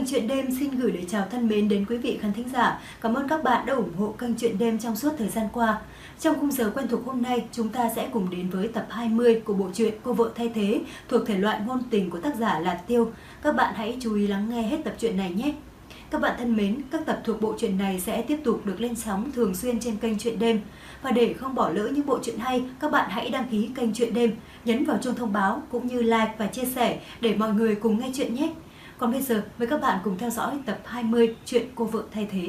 Kênh Chuyện Đêm xin gửi lời chào thân mến đến quý vị khán thính giả. Cảm ơn các bạn đã ủng hộ kênh Chuyện Đêm trong suốt thời gian qua. Trong khung giờ quen thuộc hôm nay, chúng ta sẽ cùng đến với tập 20 của bộ truyện Cô vợ thay thế thuộc thể loại ngôn tình của tác giả Lạt Tiêu. Các bạn hãy chú ý lắng nghe hết tập truyện này nhé. Các bạn thân mến, các tập thuộc bộ truyện này sẽ tiếp tục được lên sóng thường xuyên trên kênh Chuyện Đêm. Và để không bỏ lỡ những bộ truyện hay, các bạn hãy đăng ký kênh Chuyện Đêm, nhấn vào chuông thông báo cũng như like và chia sẻ để mọi người cùng nghe chuyện nhé. Còn bây giờ, mời các bạn cùng theo dõi tập 20 Chuyện Cô vợ thay thế.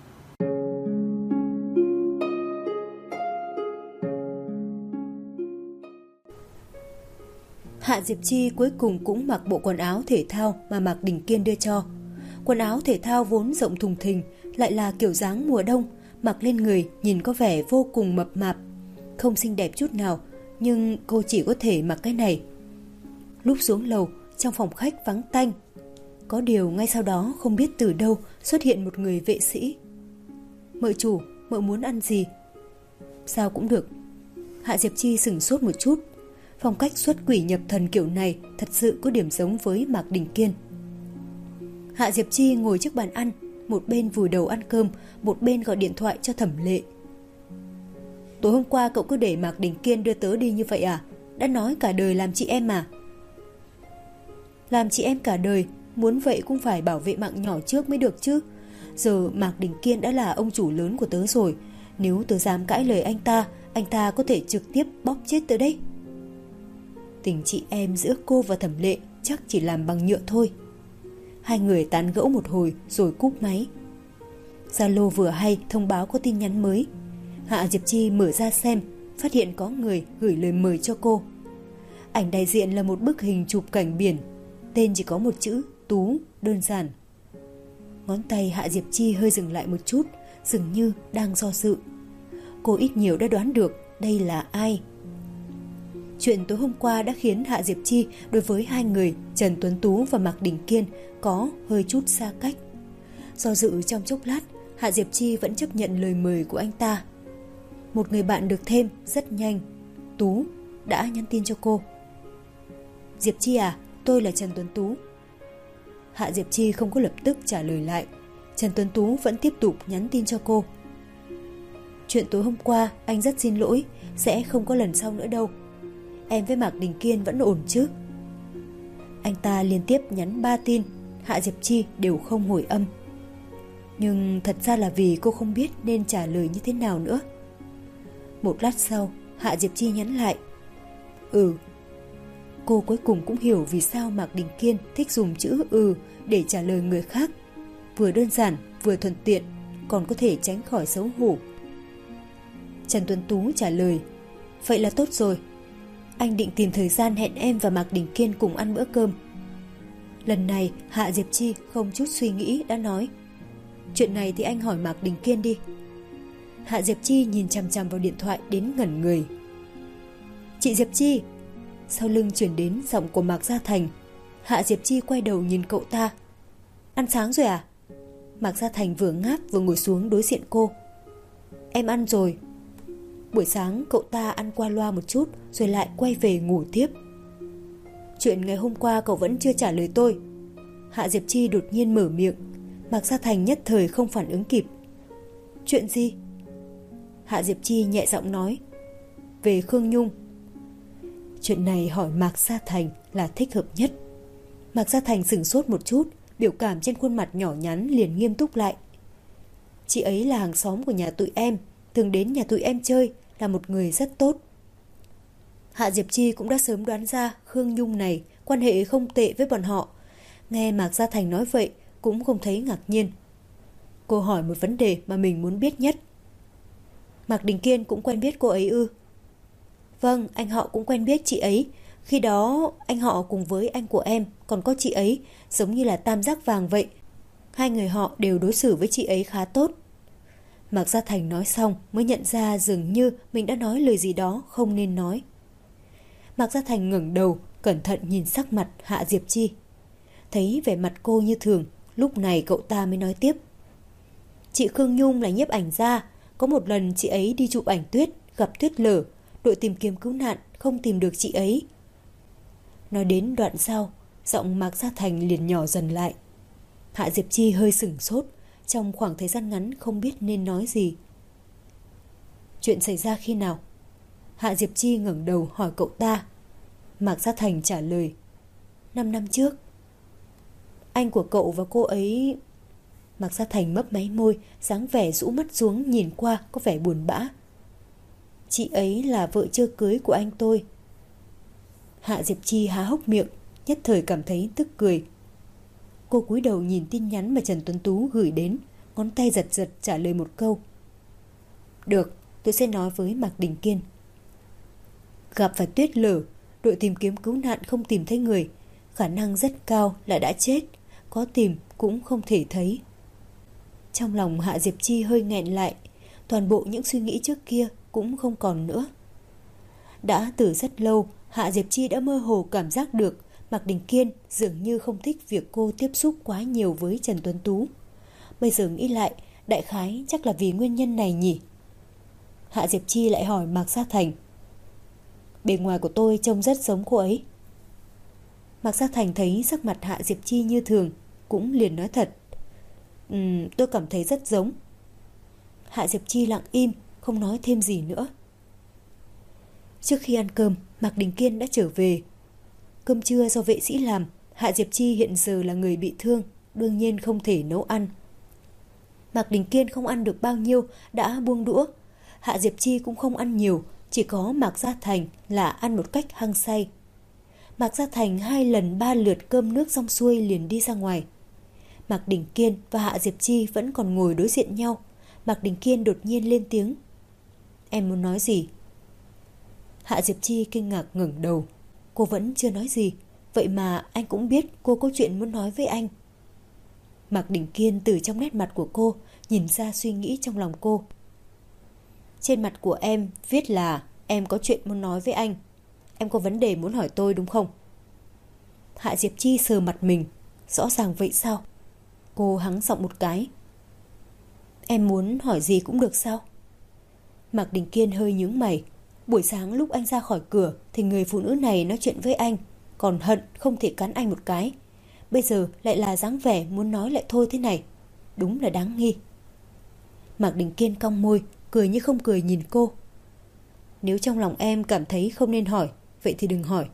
Hạ Diệp Chi cuối cùng cũng mặc bộ quần áo thể thao mà Mạc Đình Kiên đưa cho. Quần áo thể thao vốn rộng thùng thình, lại là kiểu dáng mùa đông, mặc lên người nhìn có vẻ vô cùng mập mạp. Không xinh đẹp chút nào, nhưng cô chỉ có thể mặc cái này. Lúc xuống lầu, trong phòng khách vắng tanh. Có điều ngay sau đó không biết từ đâu xuất hiện một người vệ sĩ. Mợ chủ, mợ muốn ăn gì? Sao cũng được. Hạ Diệp Chi sửng sốt một chút. Phong cách xuất quỷ nhập thần kiểu này thật sự có điểm giống với Mạc Đình Kiên. Hạ Diệp Chi ngồi trước bàn ăn, một bên vùi đầu ăn cơm, một bên gọi điện thoại cho Thẩm Lệ. Tối hôm qua cậu cứ để Mạc Đình Kiên đưa tớ đi như vậy à? Đã nói cả đời làm chị em mà. Làm chị em cả đời, muốn vậy cũng phải bảo vệ mạng nhỏ trước mới được chứ. Giờ Mạc Đình Kiên đã là ông chủ lớn của tớ rồi. Nếu tớ dám cãi lời anh ta có thể trực tiếp bóp chết tớ đấy. Tình chị em giữa cô và Thẩm Lệ chắc chỉ làm bằng nhựa thôi. Hai người tán gẫu một hồi rồi cúp máy. Zalo vừa hay thông báo có tin nhắn mới. Hạ Diệp Chi mở ra xem, phát hiện có người gửi lời mời cho cô. Ảnh đại diện là một bức hình chụp cảnh biển, tên chỉ có một chữ Tú, đơn giản. Ngón tay Hạ Diệp Chi hơi dừng lại một chút, dường như đang do dự. Cô ít nhiều đã đoán được đây là ai. Chuyện tối hôm qua đã khiến Hạ Diệp Chi đối với hai người Trần Tuấn Tú và Mạc Đình Kiên có hơi chút xa cách. Do dự trong chốc lát, Hạ Diệp Chi vẫn chấp nhận lời mời của anh ta. Một người bạn được thêm rất nhanh. Tú đã nhắn tin cho cô. Diệp Chi à, tôi là Trần Tuấn Tú. Hạ Diệp Chi không có lập tức trả lời lại. Trần Tuấn Tú vẫn tiếp tục nhắn tin cho cô. Chuyện tối hôm qua anh rất xin lỗi, sẽ không có lần sau nữa đâu. Em với Mạc Đình Kiên vẫn ổn chứ? Anh ta liên tiếp nhắn 3 tin, Hạ Diệp Chi đều không hồi âm. Nhưng thật ra là vì cô không biết nên trả lời như thế nào nữa. Một lát sau, Hạ Diệp Chi nhắn lại. Cô cuối cùng cũng hiểu vì sao Mạc Đình Kiên thích dùng chữ để trả lời người khác. Vừa đơn giản, vừa thuận tiện, còn có thể tránh khỏi xấu hổ. Trần Tuấn Tú trả lời. Vậy là tốt rồi. Anh định tìm thời gian hẹn em và Mạc Đình Kiên cùng ăn bữa cơm. Lần này Hạ Diệp Chi không chút suy nghĩ đã nói. Chuyện này thì anh hỏi Mạc Đình Kiên đi. Hạ Diệp Chi nhìn chằm chằm vào điện thoại đến ngẩn người. Chị Diệp Chi. Sau lưng chuyển đến giọng của Mạc Gia Thành. Hạ Diệp Chi quay đầu nhìn cậu ta. Ăn sáng rồi à? Mạc Gia Thành vừa ngáp vừa ngồi xuống đối diện cô. Em ăn rồi. Buổi sáng cậu ta ăn qua loa một chút rồi lại quay về ngủ tiếp. Chuyện ngày hôm qua cậu vẫn chưa trả lời tôi. Hạ Diệp Chi đột nhiên mở miệng. Mạc Gia Thành nhất thời không phản ứng kịp. Chuyện gì? Hạ Diệp Chi nhẹ giọng nói. Về Khương Nhung. Chuyện này hỏi Mạc Gia Thành là thích hợp nhất. Mạc Gia Thành sửng sốt một chút, biểu cảm trên khuôn mặt nhỏ nhắn liền nghiêm túc lại. Chị ấy là hàng xóm của nhà tụi em, thường đến nhà tụi em chơi, là một người rất tốt. Hạ Diệp Chi cũng đã sớm đoán ra Khương Nhung này quan hệ không tệ với bọn họ. Nghe Mạc Gia Thành nói vậy cũng không thấy ngạc nhiên. Cô hỏi một vấn đề mà mình muốn biết nhất. Mạc Đình Kiên cũng quen biết cô ấy ư? Vâng, anh họ cũng quen biết chị ấy. Khi đó anh họ cùng với anh của em còn có chị ấy, giống như là tam giác vàng vậy. Hai người họ đều đối xử với chị ấy khá tốt. Mạc Gia Thành nói xong mới nhận ra dường như mình đã nói lời gì đó không nên nói. Mạc Gia Thành ngẩng đầu, cẩn thận nhìn sắc mặt Hạ Diệp Chi. Thấy vẻ mặt cô như thường, lúc này cậu ta mới nói tiếp. Chị Khương Nhung là nhiếp ảnh gia. Có một lần chị ấy đi chụp ảnh tuyết, gặp tuyết lở. Đội tìm kiếm cứu nạn không tìm được chị ấy. Nói đến đoạn sau, giọng Mạc Gia Thành liền nhỏ dần lại. Hạ Diệp Chi hơi sửng sốt, trong khoảng thời gian ngắn không biết nên nói gì. Chuyện xảy ra khi nào? Hạ Diệp Chi ngẩng đầu hỏi cậu ta. Mạc Gia Thành trả lời. 5 năm trước. Anh của cậu và cô ấy... Mạc Gia Thành mấp máy môi, dáng vẻ rũ mắt xuống nhìn qua có vẻ buồn bã. Chị ấy là vợ chưa cưới của anh tôi. Hạ Diệp Chi há hốc miệng, nhất thời cảm thấy tức cười. Cô cúi đầu nhìn tin nhắn mà Trần Tuấn Tú gửi đến, ngón tay giật giật trả lời một câu. Được, tôi sẽ nói với Mạc Đình Kiên. Gặp phải tuyết lở, đội tìm kiếm cứu nạn không tìm thấy người, khả năng rất cao là đã chết, có tìm cũng không thể thấy. Trong lòng Hạ Diệp Chi hơi nghẹn lại, toàn bộ những suy nghĩ trước kia cũng không còn nữa. Đã từ rất lâu, Hạ Diệp Chi đã mơ hồ cảm giác được Mạc Đình Kiên dường như không thích việc cô tiếp xúc quá nhiều với Trần Tuấn Tú. Bây giờ nghĩ lại, đại khái chắc là vì nguyên nhân này nhỉ. Hạ Diệp Chi lại hỏi Mạc Gia Thành. Bề ngoài của tôi trông rất giống cô ấy. Mạc Gia Thành thấy sắc mặt Hạ Diệp Chi như thường, cũng liền nói thật. Tôi cảm thấy rất giống. Hạ Diệp Chi lặng im, không nói thêm gì nữa. Trước khi ăn cơm, Mạc Đình Kiên đã trở về. Cơm trưa do vệ sĩ làm, Hạ Diệp Chi hiện giờ là người bị thương, đương nhiên không thể nấu ăn. Mạc Đình Kiên không ăn được bao nhiêu, đã buông đũa. Hạ Diệp Chi cũng không ăn nhiều, chỉ có Mạc Gia Thành là ăn một cách hăng say. Mạc Gia Thành 2 lần 3 lượt cơm nước xong xuôi liền đi ra ngoài. Mạc Đình Kiên và Hạ Diệp Chi vẫn còn ngồi đối diện nhau. Mạc Đình Kiên đột nhiên lên tiếng. Em muốn nói gì? Hạ Diệp Chi kinh ngạc ngẩng đầu. Cô vẫn chưa nói gì, vậy mà anh cũng biết cô có chuyện muốn nói với anh. Mạc Đình Kiên từ trong nét mặt của cô nhìn ra suy nghĩ trong lòng cô. Trên mặt của em viết là em có chuyện muốn nói với anh. Em có vấn đề muốn hỏi tôi đúng không? Hạ Diệp Chi sờ mặt mình. Rõ ràng vậy sao? Cô hắng giọng một cái. Em muốn hỏi gì cũng được sao? Mạc Đình Kiên hơi nhướng mày. Buổi sáng lúc anh ra khỏi cửa thì người phụ nữ này nói chuyện với anh, còn hận không thể cắn anh một cái. Bây giờ lại là dáng vẻ muốn nói lại thôi thế này. Đúng là đáng nghi. Mạc Đình Kiên cong môi, cười như không cười nhìn cô. Nếu trong lòng em cảm thấy không nên hỏi, vậy thì đừng hỏi.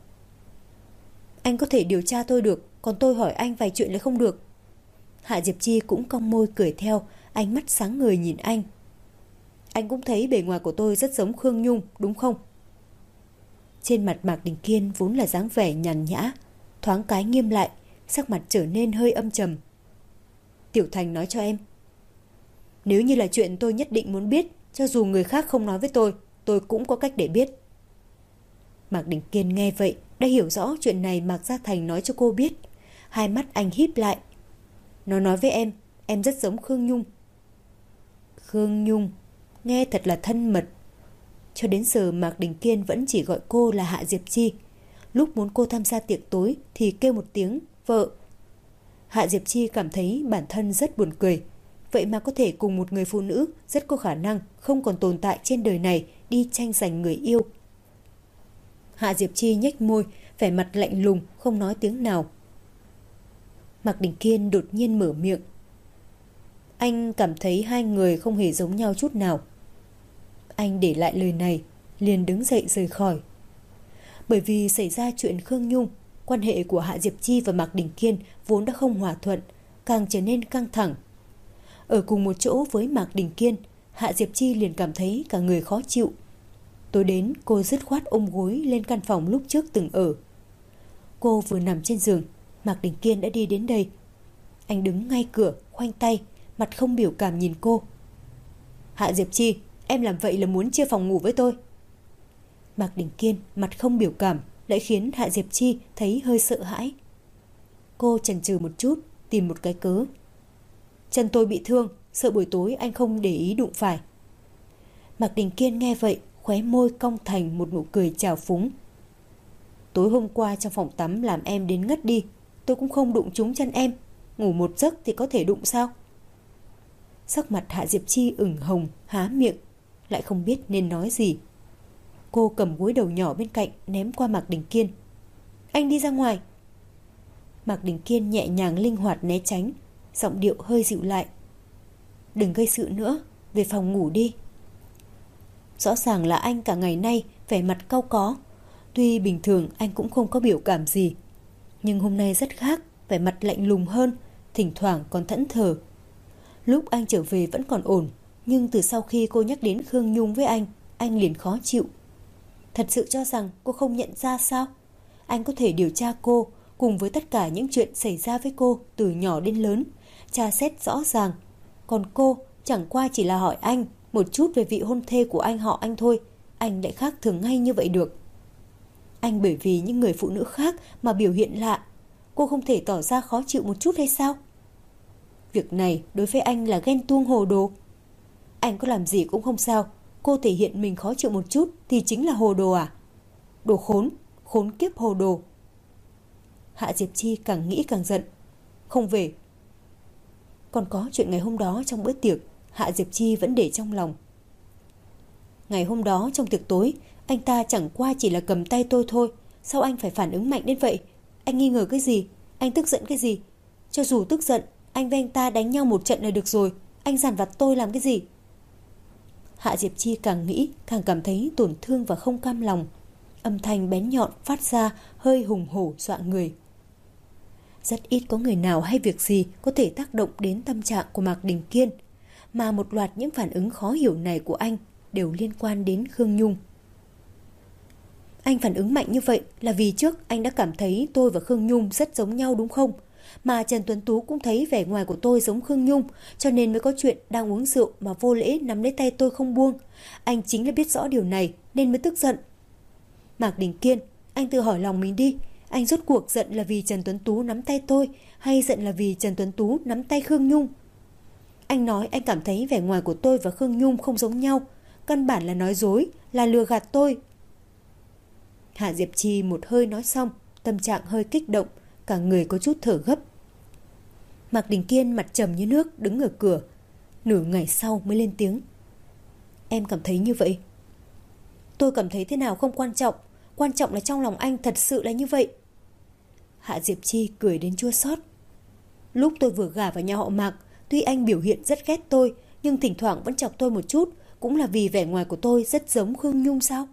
Anh có thể điều tra tôi được, còn tôi hỏi anh vài chuyện lại không được. Hạ Diệp Chi cũng cong môi cười theo, ánh mắt sáng ngời nhìn anh. Anh cũng thấy bề ngoài của tôi rất giống Khương Nhung, đúng không? Trên mặt Mạc Đình Kiên vốn là dáng vẻ nhàn nhã, thoáng cái nghiêm lại, sắc mặt trở nên hơi âm trầm. Tiểu Thành nói cho em. Nếu như là chuyện tôi nhất định muốn biết, cho dù người khác không nói với tôi cũng có cách để biết. Mạc Đình Kiên nghe vậy, đã hiểu rõ chuyện này Mạc Gia Thành nói cho cô biết. Hai mắt anh híp lại. Nó nói với em rất giống Khương Nhung. Khương Nhung, nghe thật là thân mật. Cho đến giờ Mạc Đình Kiên vẫn chỉ gọi cô là Hạ Diệp Chi. Lúc muốn cô tham gia tiệc tối thì kêu một tiếng vợ. Hạ Diệp Chi cảm thấy bản thân rất buồn cười. Vậy mà có thể cùng một người phụ nữ rất có khả năng không còn tồn tại trên đời này đi tranh giành người yêu. Hạ Diệp Chi nhếch môi, vẻ mặt lạnh lùng, không nói tiếng nào. Mạc Đình Kiên đột nhiên mở miệng. Anh cảm thấy hai người không hề giống nhau chút nào. Anh để lại lời này, liền đứng dậy rời khỏi. Bởi vì xảy ra chuyện Khương Nhung, quan hệ của Hạ Diệp Chi và Mạc Đình Kiên vốn đã không hòa thuận, càng trở nên căng thẳng. Ở cùng một chỗ với Mạc Đình Kiên, Hạ Diệp Chi liền cảm thấy cả người khó chịu. Tối đến cô dứt khoát ôm gối lên căn phòng lúc trước từng ở. Cô vừa nằm trên giường, Mạc Đình Kiên đã đi đến đây. Anh đứng ngay cửa, khoanh tay, mặt không biểu cảm nhìn cô. Hạ Diệp Chi, em làm vậy là muốn chia phòng ngủ với tôi. Mạc Đình Kiên mặt không biểu cảm lại khiến Hạ Diệp Chi thấy hơi sợ hãi. Cô chần chừ một chút, tìm một cái cớ. Chân tôi bị thương, sợ buổi tối anh không để ý đụng phải. Mạc Đình Kiên nghe vậy, khóe môi cong thành một nụ cười trào phúng. Tối hôm qua trong phòng tắm làm em đến ngất đi, tôi cũng không đụng trúng chân em. Ngủ một giấc thì có thể đụng sao? Sắc mặt Hạ Diệp Chi ửng hồng, há miệng, lại không biết nên nói gì. Cô cầm gối đầu nhỏ bên cạnh ném qua Mạc Đình Kiên. Anh đi ra ngoài. Mạc Đình Kiên nhẹ nhàng linh hoạt né tránh. giọng điệu hơi dịu lại. Đừng gây sự nữa, về phòng ngủ đi. Rõ ràng là anh cả ngày nay vẻ mặt cau có. Tuy bình thường anh cũng không có biểu cảm gì, nhưng hôm nay rất khác, vẻ mặt lạnh lùng hơn, thỉnh thoảng còn thẫn thờ. Lúc anh trở về vẫn còn ổn, nhưng từ sau khi cô nhắc đến Khương Nhung với anh liền khó chịu. Thật sự cho rằng cô không nhận ra sao? Anh có thể điều tra cô cùng với tất cả những chuyện xảy ra với cô từ nhỏ đến lớn, tra xét rõ ràng. Còn cô chẳng qua chỉ là hỏi anh một chút về vị hôn thê của anh họ anh thôi, anh lại khác thường ngay như vậy được. Anh bởi vì những người phụ nữ khác mà biểu hiện lạ, cô không thể tỏ ra khó chịu một chút hay sao? Việc này đối với anh là ghen tuông hồ đồ. Anh có làm gì cũng không sao, cô thể hiện mình khó chịu một chút thì chính là hồ đồ à? Đồ khốn, khốn kiếp hồ đồ. Hạ Diệp Chi càng nghĩ càng giận. Không về. Còn có chuyện ngày hôm đó trong bữa tiệc, Hạ Diệp Chi vẫn để trong lòng. Ngày hôm đó trong tiệc tối, anh ta chẳng qua chỉ là cầm tay tôi thôi. Sao anh phải phản ứng mạnh đến vậy? Anh nghi ngờ cái gì? Anh tức giận cái gì? Cho dù tức giận, anh với anh ta đánh nhau một trận là được rồi. Anh dằn vặt tôi làm cái gì? Hạ Diệp Chi càng nghĩ càng cảm thấy tổn thương và không cam lòng. Âm thanh bén nhọn phát ra hơi hùng hổ dọa người. Rất ít có người nào hay việc gì có thể tác động đến tâm trạng của Mạc Đình Kiên, mà một loạt những phản ứng khó hiểu này của anh đều liên quan đến Khương Nhung. Anh phản ứng mạnh như vậy là vì trước anh đã cảm thấy tôi và Khương Nhung rất giống nhau đúng không? Mà Trần Tuấn Tú cũng thấy vẻ ngoài của tôi giống Khương Nhung, cho nên mới có chuyện đang uống rượu mà vô lễ nắm lấy tay tôi không buông. Anh chính là biết rõ điều này nên mới tức giận. Mạc Đình Kiên, anh tự hỏi lòng mình đi. Anh rốt cuộc giận là vì Trần Tuấn Tú nắm tay tôi, hay giận là vì Trần Tuấn Tú nắm tay Khương Nhung? Anh nói anh cảm thấy vẻ ngoài của tôi và Khương Nhung không giống nhau, căn bản là nói dối, là lừa gạt tôi. Hạ Diệp Chi một hơi nói xong, tâm trạng hơi kích động, cả người có chút thở gấp. Mạc Đình Kiên mặt trầm như nước đứng ở cửa, nửa ngày sau mới lên tiếng. Em cảm thấy như vậy. Tôi cảm thấy thế nào không quan trọng, quan trọng là trong lòng anh thật sự là như vậy. Hạ Diệp Chi cười đến chua xót. Lúc tôi vừa gả vào nhà họ Mạc, tuy anh biểu hiện rất ghét tôi, nhưng thỉnh thoảng vẫn chọc tôi một chút, cũng là vì vẻ ngoài của tôi rất giống Khương Nhung sao?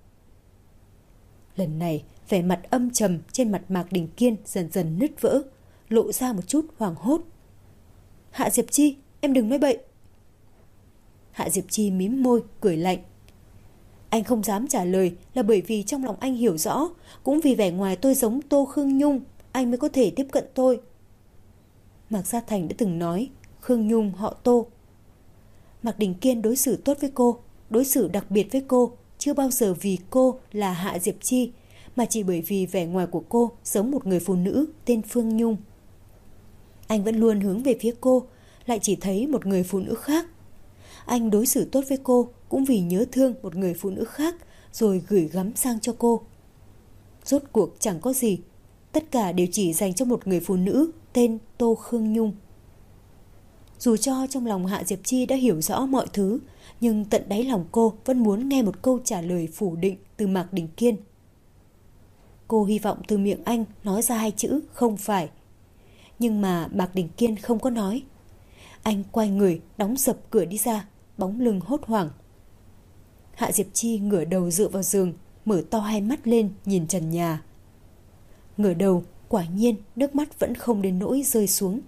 Lần này, vẻ mặt âm trầm trên mặt Mạc Đình Kiên dần dần nứt vỡ, lộ ra một chút hoảng hốt. Hạ Diệp Chi, em đừng nói bậy. Hạ Diệp Chi mím môi, cười lạnh. Anh không dám trả lời là bởi vì trong lòng anh hiểu rõ, cũng vì vẻ ngoài tôi giống Tô Khương Nhung, anh mới có thể tiếp cận tôi. Mạc Gia Thành đã từng nói, Khương Nhung họ Tô. Mạc Đình Kiên đối xử tốt với cô, đối xử đặc biệt với cô, chưa bao giờ vì cô là Hạ Diệp Chi, mà chỉ bởi vì vẻ ngoài của cô giống một người phụ nữ tên Phương Nhung. Anh vẫn luôn hướng về phía cô, lại chỉ thấy một người phụ nữ khác. Anh đối xử tốt với cô cũng vì nhớ thương một người phụ nữ khác rồi gửi gắm sang cho cô. Rốt cuộc chẳng có gì, tất cả đều chỉ dành cho một người phụ nữ tên Tô Khương Nhung. Dù cho trong lòng Hạ Diệp Chi đã hiểu rõ mọi thứ, nhưng tận đáy lòng cô vẫn muốn nghe một câu trả lời phủ định từ Mạc Đình Kiên. Cô hy vọng từ miệng anh nói ra hai chữ không phải. Nhưng mà Mạc Đình Kiên không có nói. Anh quay người đóng sập cửa đi ra, bóng lưng hốt hoảng. Hạ Diệp Chi ngửa đầu dựa vào giường, mở to hai mắt lên nhìn trần nhà. Ngửa đầu, quả nhiên nước mắt vẫn không đến nỗi rơi xuống.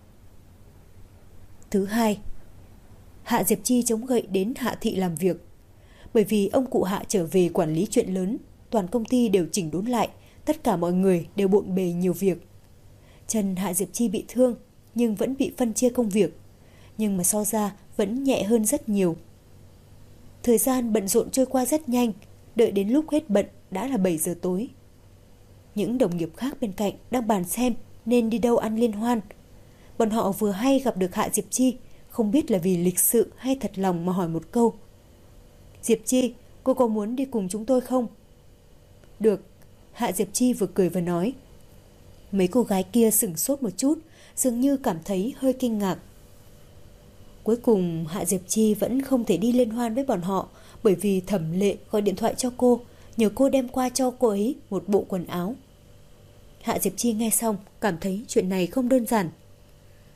Thứ hai, Hạ Diệp Chi chống gậy đến Hạ Thị làm việc. Bởi vì ông cụ Hạ trở về quản lý chuyện lớn, toàn công ty đều chỉnh đốn lại, tất cả mọi người đều bộn bề nhiều việc. Chân Hạ Diệp Chi bị thương, nhưng vẫn bị phân chia công việc, nhưng mà so ra vẫn nhẹ hơn rất nhiều. Thời gian bận rộn trôi qua rất nhanh, đợi đến lúc hết bận đã là 7 giờ tối. Những đồng nghiệp khác bên cạnh đang bàn xem nên đi đâu ăn liên hoan. Bọn họ vừa hay gặp được Hạ Diệp Chi, không biết là vì lịch sự hay thật lòng mà hỏi một câu. Diệp Chi, cô có muốn đi cùng chúng tôi không? Được, Hạ Diệp Chi vừa cười vừa nói. Mấy cô gái kia sửng sốt một chút, dường như cảm thấy hơi kinh ngạc. Cuối cùng Hạ Diệp Chi vẫn không thể đi liên hoan với bọn họ, bởi vì Thẩm Lệ gọi điện thoại cho cô, nhờ cô đem qua cho cô ấy một bộ quần áo. Hạ Diệp Chi nghe xong cảm thấy chuyện này không đơn giản.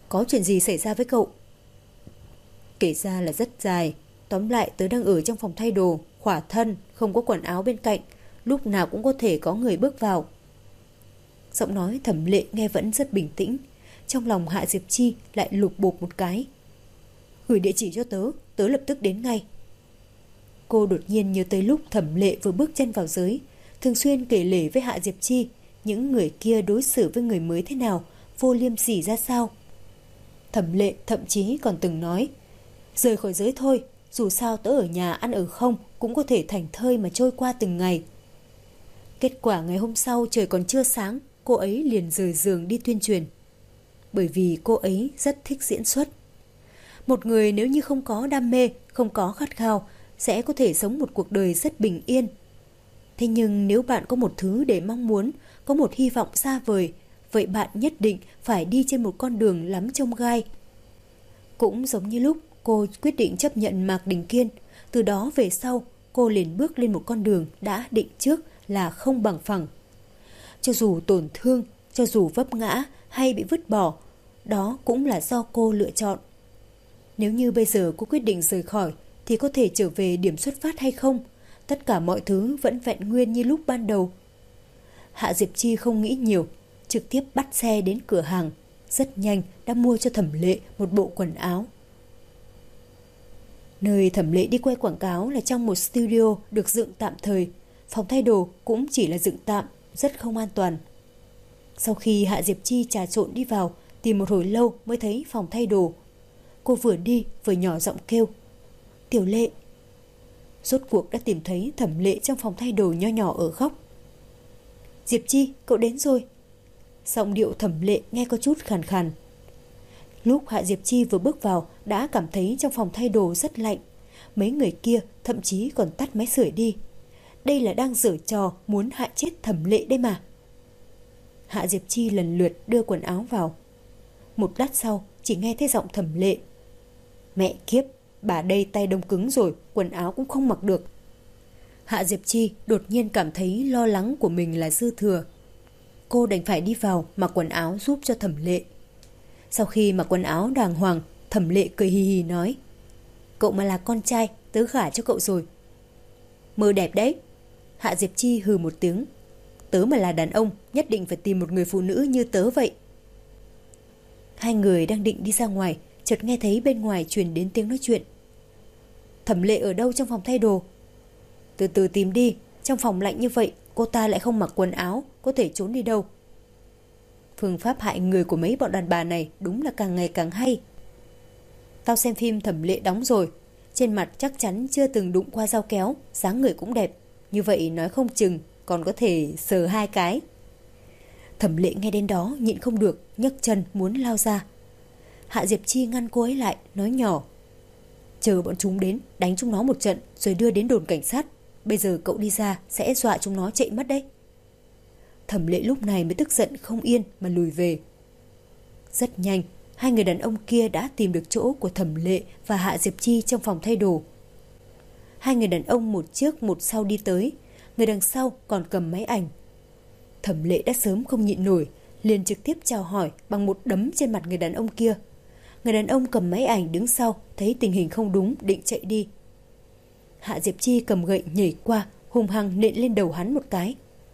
Có chuyện gì xảy ra với cậu? Kể ra là rất dài. Tóm lại tớ đang ở trong phòng thay đồ, khỏa thân, không có quần áo bên cạnh, lúc nào cũng có thể có người bước vào. Giọng nói Thẩm Lệ nghe vẫn rất bình tĩnh. Trong lòng Hạ Diệp Chi lại lục bộp một cái. Gửi địa chỉ cho tớ, tớ lập tức đến ngay. Cô đột nhiên nhớ tới lúc Thẩm Lệ vừa bước chân vào giới, thường xuyên kể lể với Hạ Diệp Chi những người kia đối xử với người mới thế nào, vô liêm sỉ ra sao. Thẩm Lệ thậm chí còn từng nói, rời khỏi giới thôi, dù sao tớ ở nhà ăn ở không cũng có thể thảnh thơi mà trôi qua từng ngày. Kết quả ngày hôm sau trời còn chưa sáng, cô ấy liền rời giường đi tuyên truyền. Bởi vì cô ấy rất thích diễn xuất. Một người nếu như không có đam mê, không có khát khao, sẽ có thể sống một cuộc đời rất bình yên. Thế nhưng nếu bạn có một thứ để mong muốn, có một hy vọng xa vời, vậy bạn nhất định phải đi trên một con đường lắm chông gai. Cũng giống như lúc cô quyết định chấp nhận Mạc Đình Kiên, từ đó về sau cô liền bước lên một con đường đã định trước là không bằng phẳng. Cho dù tổn thương, cho dù vấp ngã hay bị vứt bỏ, đó cũng là do cô lựa chọn. Nếu như bây giờ cô quyết định rời khỏi thì có thể trở về điểm xuất phát hay không? Tất cả mọi thứ vẫn vẹn nguyên như lúc ban đầu. Hạ Diệp Chi không nghĩ nhiều, trực tiếp bắt xe đến cửa hàng, rất nhanh đã mua cho Thẩm Lệ một bộ quần áo. Nơi Thẩm Lệ đi quay quảng cáo là trong một studio được dựng tạm thời, phòng thay đồ cũng chỉ là dựng tạm, rất không an toàn. Sau khi Hạ Diệp Chi trà trộn đi vào, tìm một hồi lâu mới thấy phòng thay đồ. Cô vừa đi vừa nhỏ giọng kêu, Tiểu Lệ. Rốt cuộc đã tìm thấy Thẩm Lệ trong phòng thay đồ nho nhỏ ở góc. Diệp Chi, cậu đến rồi. Giọng điệu Thẩm Lệ nghe có chút khàn khàn. Lúc Hạ Diệp Chi vừa bước vào đã cảm thấy trong phòng thay đồ rất lạnh. Mấy người kia thậm chí còn tắt máy sưởi đi. Đây là đang giở trò muốn hại chết Thẩm Lệ đây mà. Hạ Diệp Chi lần lượt đưa quần áo vào. Một lát sau chỉ nghe thấy giọng Thẩm Lệ. Mẹ kiếp, bà đây tay đông cứng rồi, quần áo cũng không mặc được. Hạ Diệp Chi đột nhiên cảm thấy lo lắng của mình là dư thừa. Cô đành phải đi vào mặc quần áo giúp cho Thẩm Lệ. Sau khi mặc quần áo đàng hoàng, Thẩm Lệ cười hì hì nói, cậu mà là con trai, tớ gả cho cậu rồi. Mơ đẹp đấy. Hạ Diệp Chi hừ một tiếng. Tớ mà là đàn ông, nhất định phải tìm một người phụ nữ như tớ vậy. Hai người đang định đi ra ngoài, chợt nghe thấy bên ngoài truyền đến tiếng nói chuyện. Thẩm Lệ ở đâu trong phòng thay đồ? Từ từ tìm đi, trong phòng lạnh như vậy, cô ta lại không mặc quần áo, có thể trốn đi đâu. Phương pháp hại người của mấy bọn đàn bà này đúng là càng ngày càng hay. Tao xem phim Thẩm Lệ đóng rồi, trên mặt chắc chắn chưa từng đụng qua dao kéo, dáng người cũng đẹp, như vậy nói không chừng còn có thể sờ hai cái. Thẩm Lệ nghe đến đó nhịn không được, nhấc chân muốn lao ra. Hạ Diệp Chi ngăn cô ấy lại, nói nhỏ, chờ bọn chúng đến, đánh chúng nó một trận rồi đưa đến đồn cảnh sát. Bây giờ cậu đi ra sẽ dọa chúng nó chạy mất đấy. Thẩm Lệ lúc này mới tức giận không yên mà lùi về. Rất nhanh, hai người đàn ông kia đã tìm được chỗ của Thẩm Lệ và Hạ Diệp Chi trong phòng thay đồ. Hai người đàn ông một trước một sau đi tới, người đằng sau còn cầm máy ảnh. Thẩm Lệ đã sớm không nhịn nổi, liền trực tiếp chào hỏi bằng một đấm trên mặt người đàn ông kia. Người đàn ông cầm máy ảnh đứng sau, thấy tình hình không đúng định chạy đi. Hạ Diệp Chi cầm gậy nhảy qua, hung hăng nện lên đầu hắn một cái.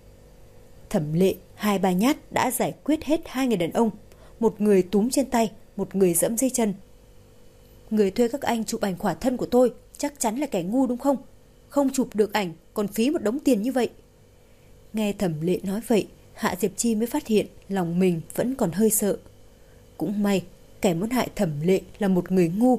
Thẩm Lệ 2-3 nhát đã giải quyết hết hai người đàn ông, một người túm trên tay, một người giẫm dây chân. Người thuê các anh chụp ảnh khỏa thân của tôi chắc chắn là kẻ ngu đúng không? Không chụp được ảnh còn phí một đống tiền như vậy. Nghe Thẩm Lệ nói vậy, Hạ Diệp Chi mới phát hiện lòng mình vẫn còn hơi sợ. Cũng may kẻ muốn hại Thẩm Lệ là một người ngu.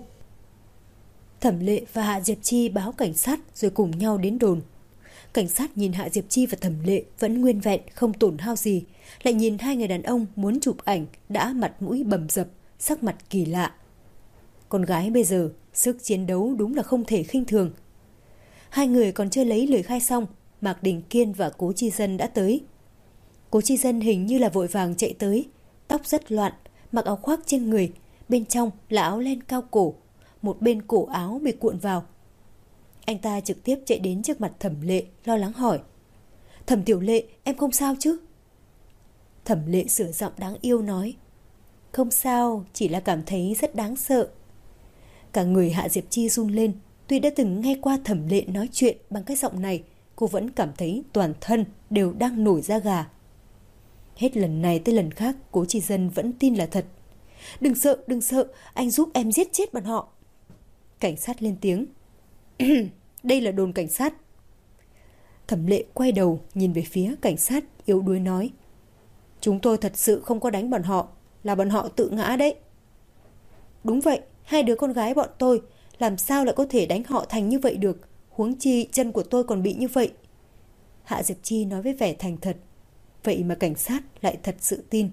Thẩm Lệ và Hạ Diệp Chi báo cảnh sát rồi cùng nhau đến đồn. Cảnh sát nhìn Hạ Diệp Chi và Thẩm Lệ vẫn nguyên vẹn, không tổn hao gì, lại nhìn hai người đàn ông muốn chụp ảnh đã mặt mũi bầm dập, sắc mặt kỳ lạ. Con gái bây giờ sức chiến đấu đúng là không thể khinh thường. Hai người còn chưa lấy lời khai xong, Mạc Đình Kiên và Cố Chi Dân đã tới. Cố Chi Dân hình như là vội vàng chạy tới, tóc rất loạn, mặc áo khoác trên người, bên trong là áo len cao cổ, một bên cổ áo bị cuộn vào. Anh ta trực tiếp chạy đến trước mặt Thẩm Lệ, lo lắng hỏi, Thẩm Tiểu Lệ, em không sao chứ? Thẩm Lệ sửa giọng đáng yêu nói, Không sao, chỉ là cảm thấy rất đáng sợ. Cả người Hạ Diệp Chi run lên. Tuy đã từng nghe qua Thẩm Lệ nói chuyện bằng cái giọng này, cô vẫn cảm thấy toàn thân đều đang nổi da gà. Hết lần này tới lần khác, Cố Chi Dân vẫn tin là thật. Đừng sợ, anh giúp em giết chết bọn họ. Cảnh sát lên tiếng. Đây là đồn cảnh sát. Thẩm Lệ quay đầu nhìn về phía cảnh sát, yếu đuối nói. Chúng tôi thật sự không có đánh bọn họ, là bọn họ tự ngã đấy. Đúng vậy, hai đứa con gái bọn tôi làm sao lại có thể đánh họ thành như vậy được, huống chi chân của tôi còn bị như vậy. Hạ Diệp Chi nói với vẻ thành thật. Vậy mà cảnh sát lại thật sự tin.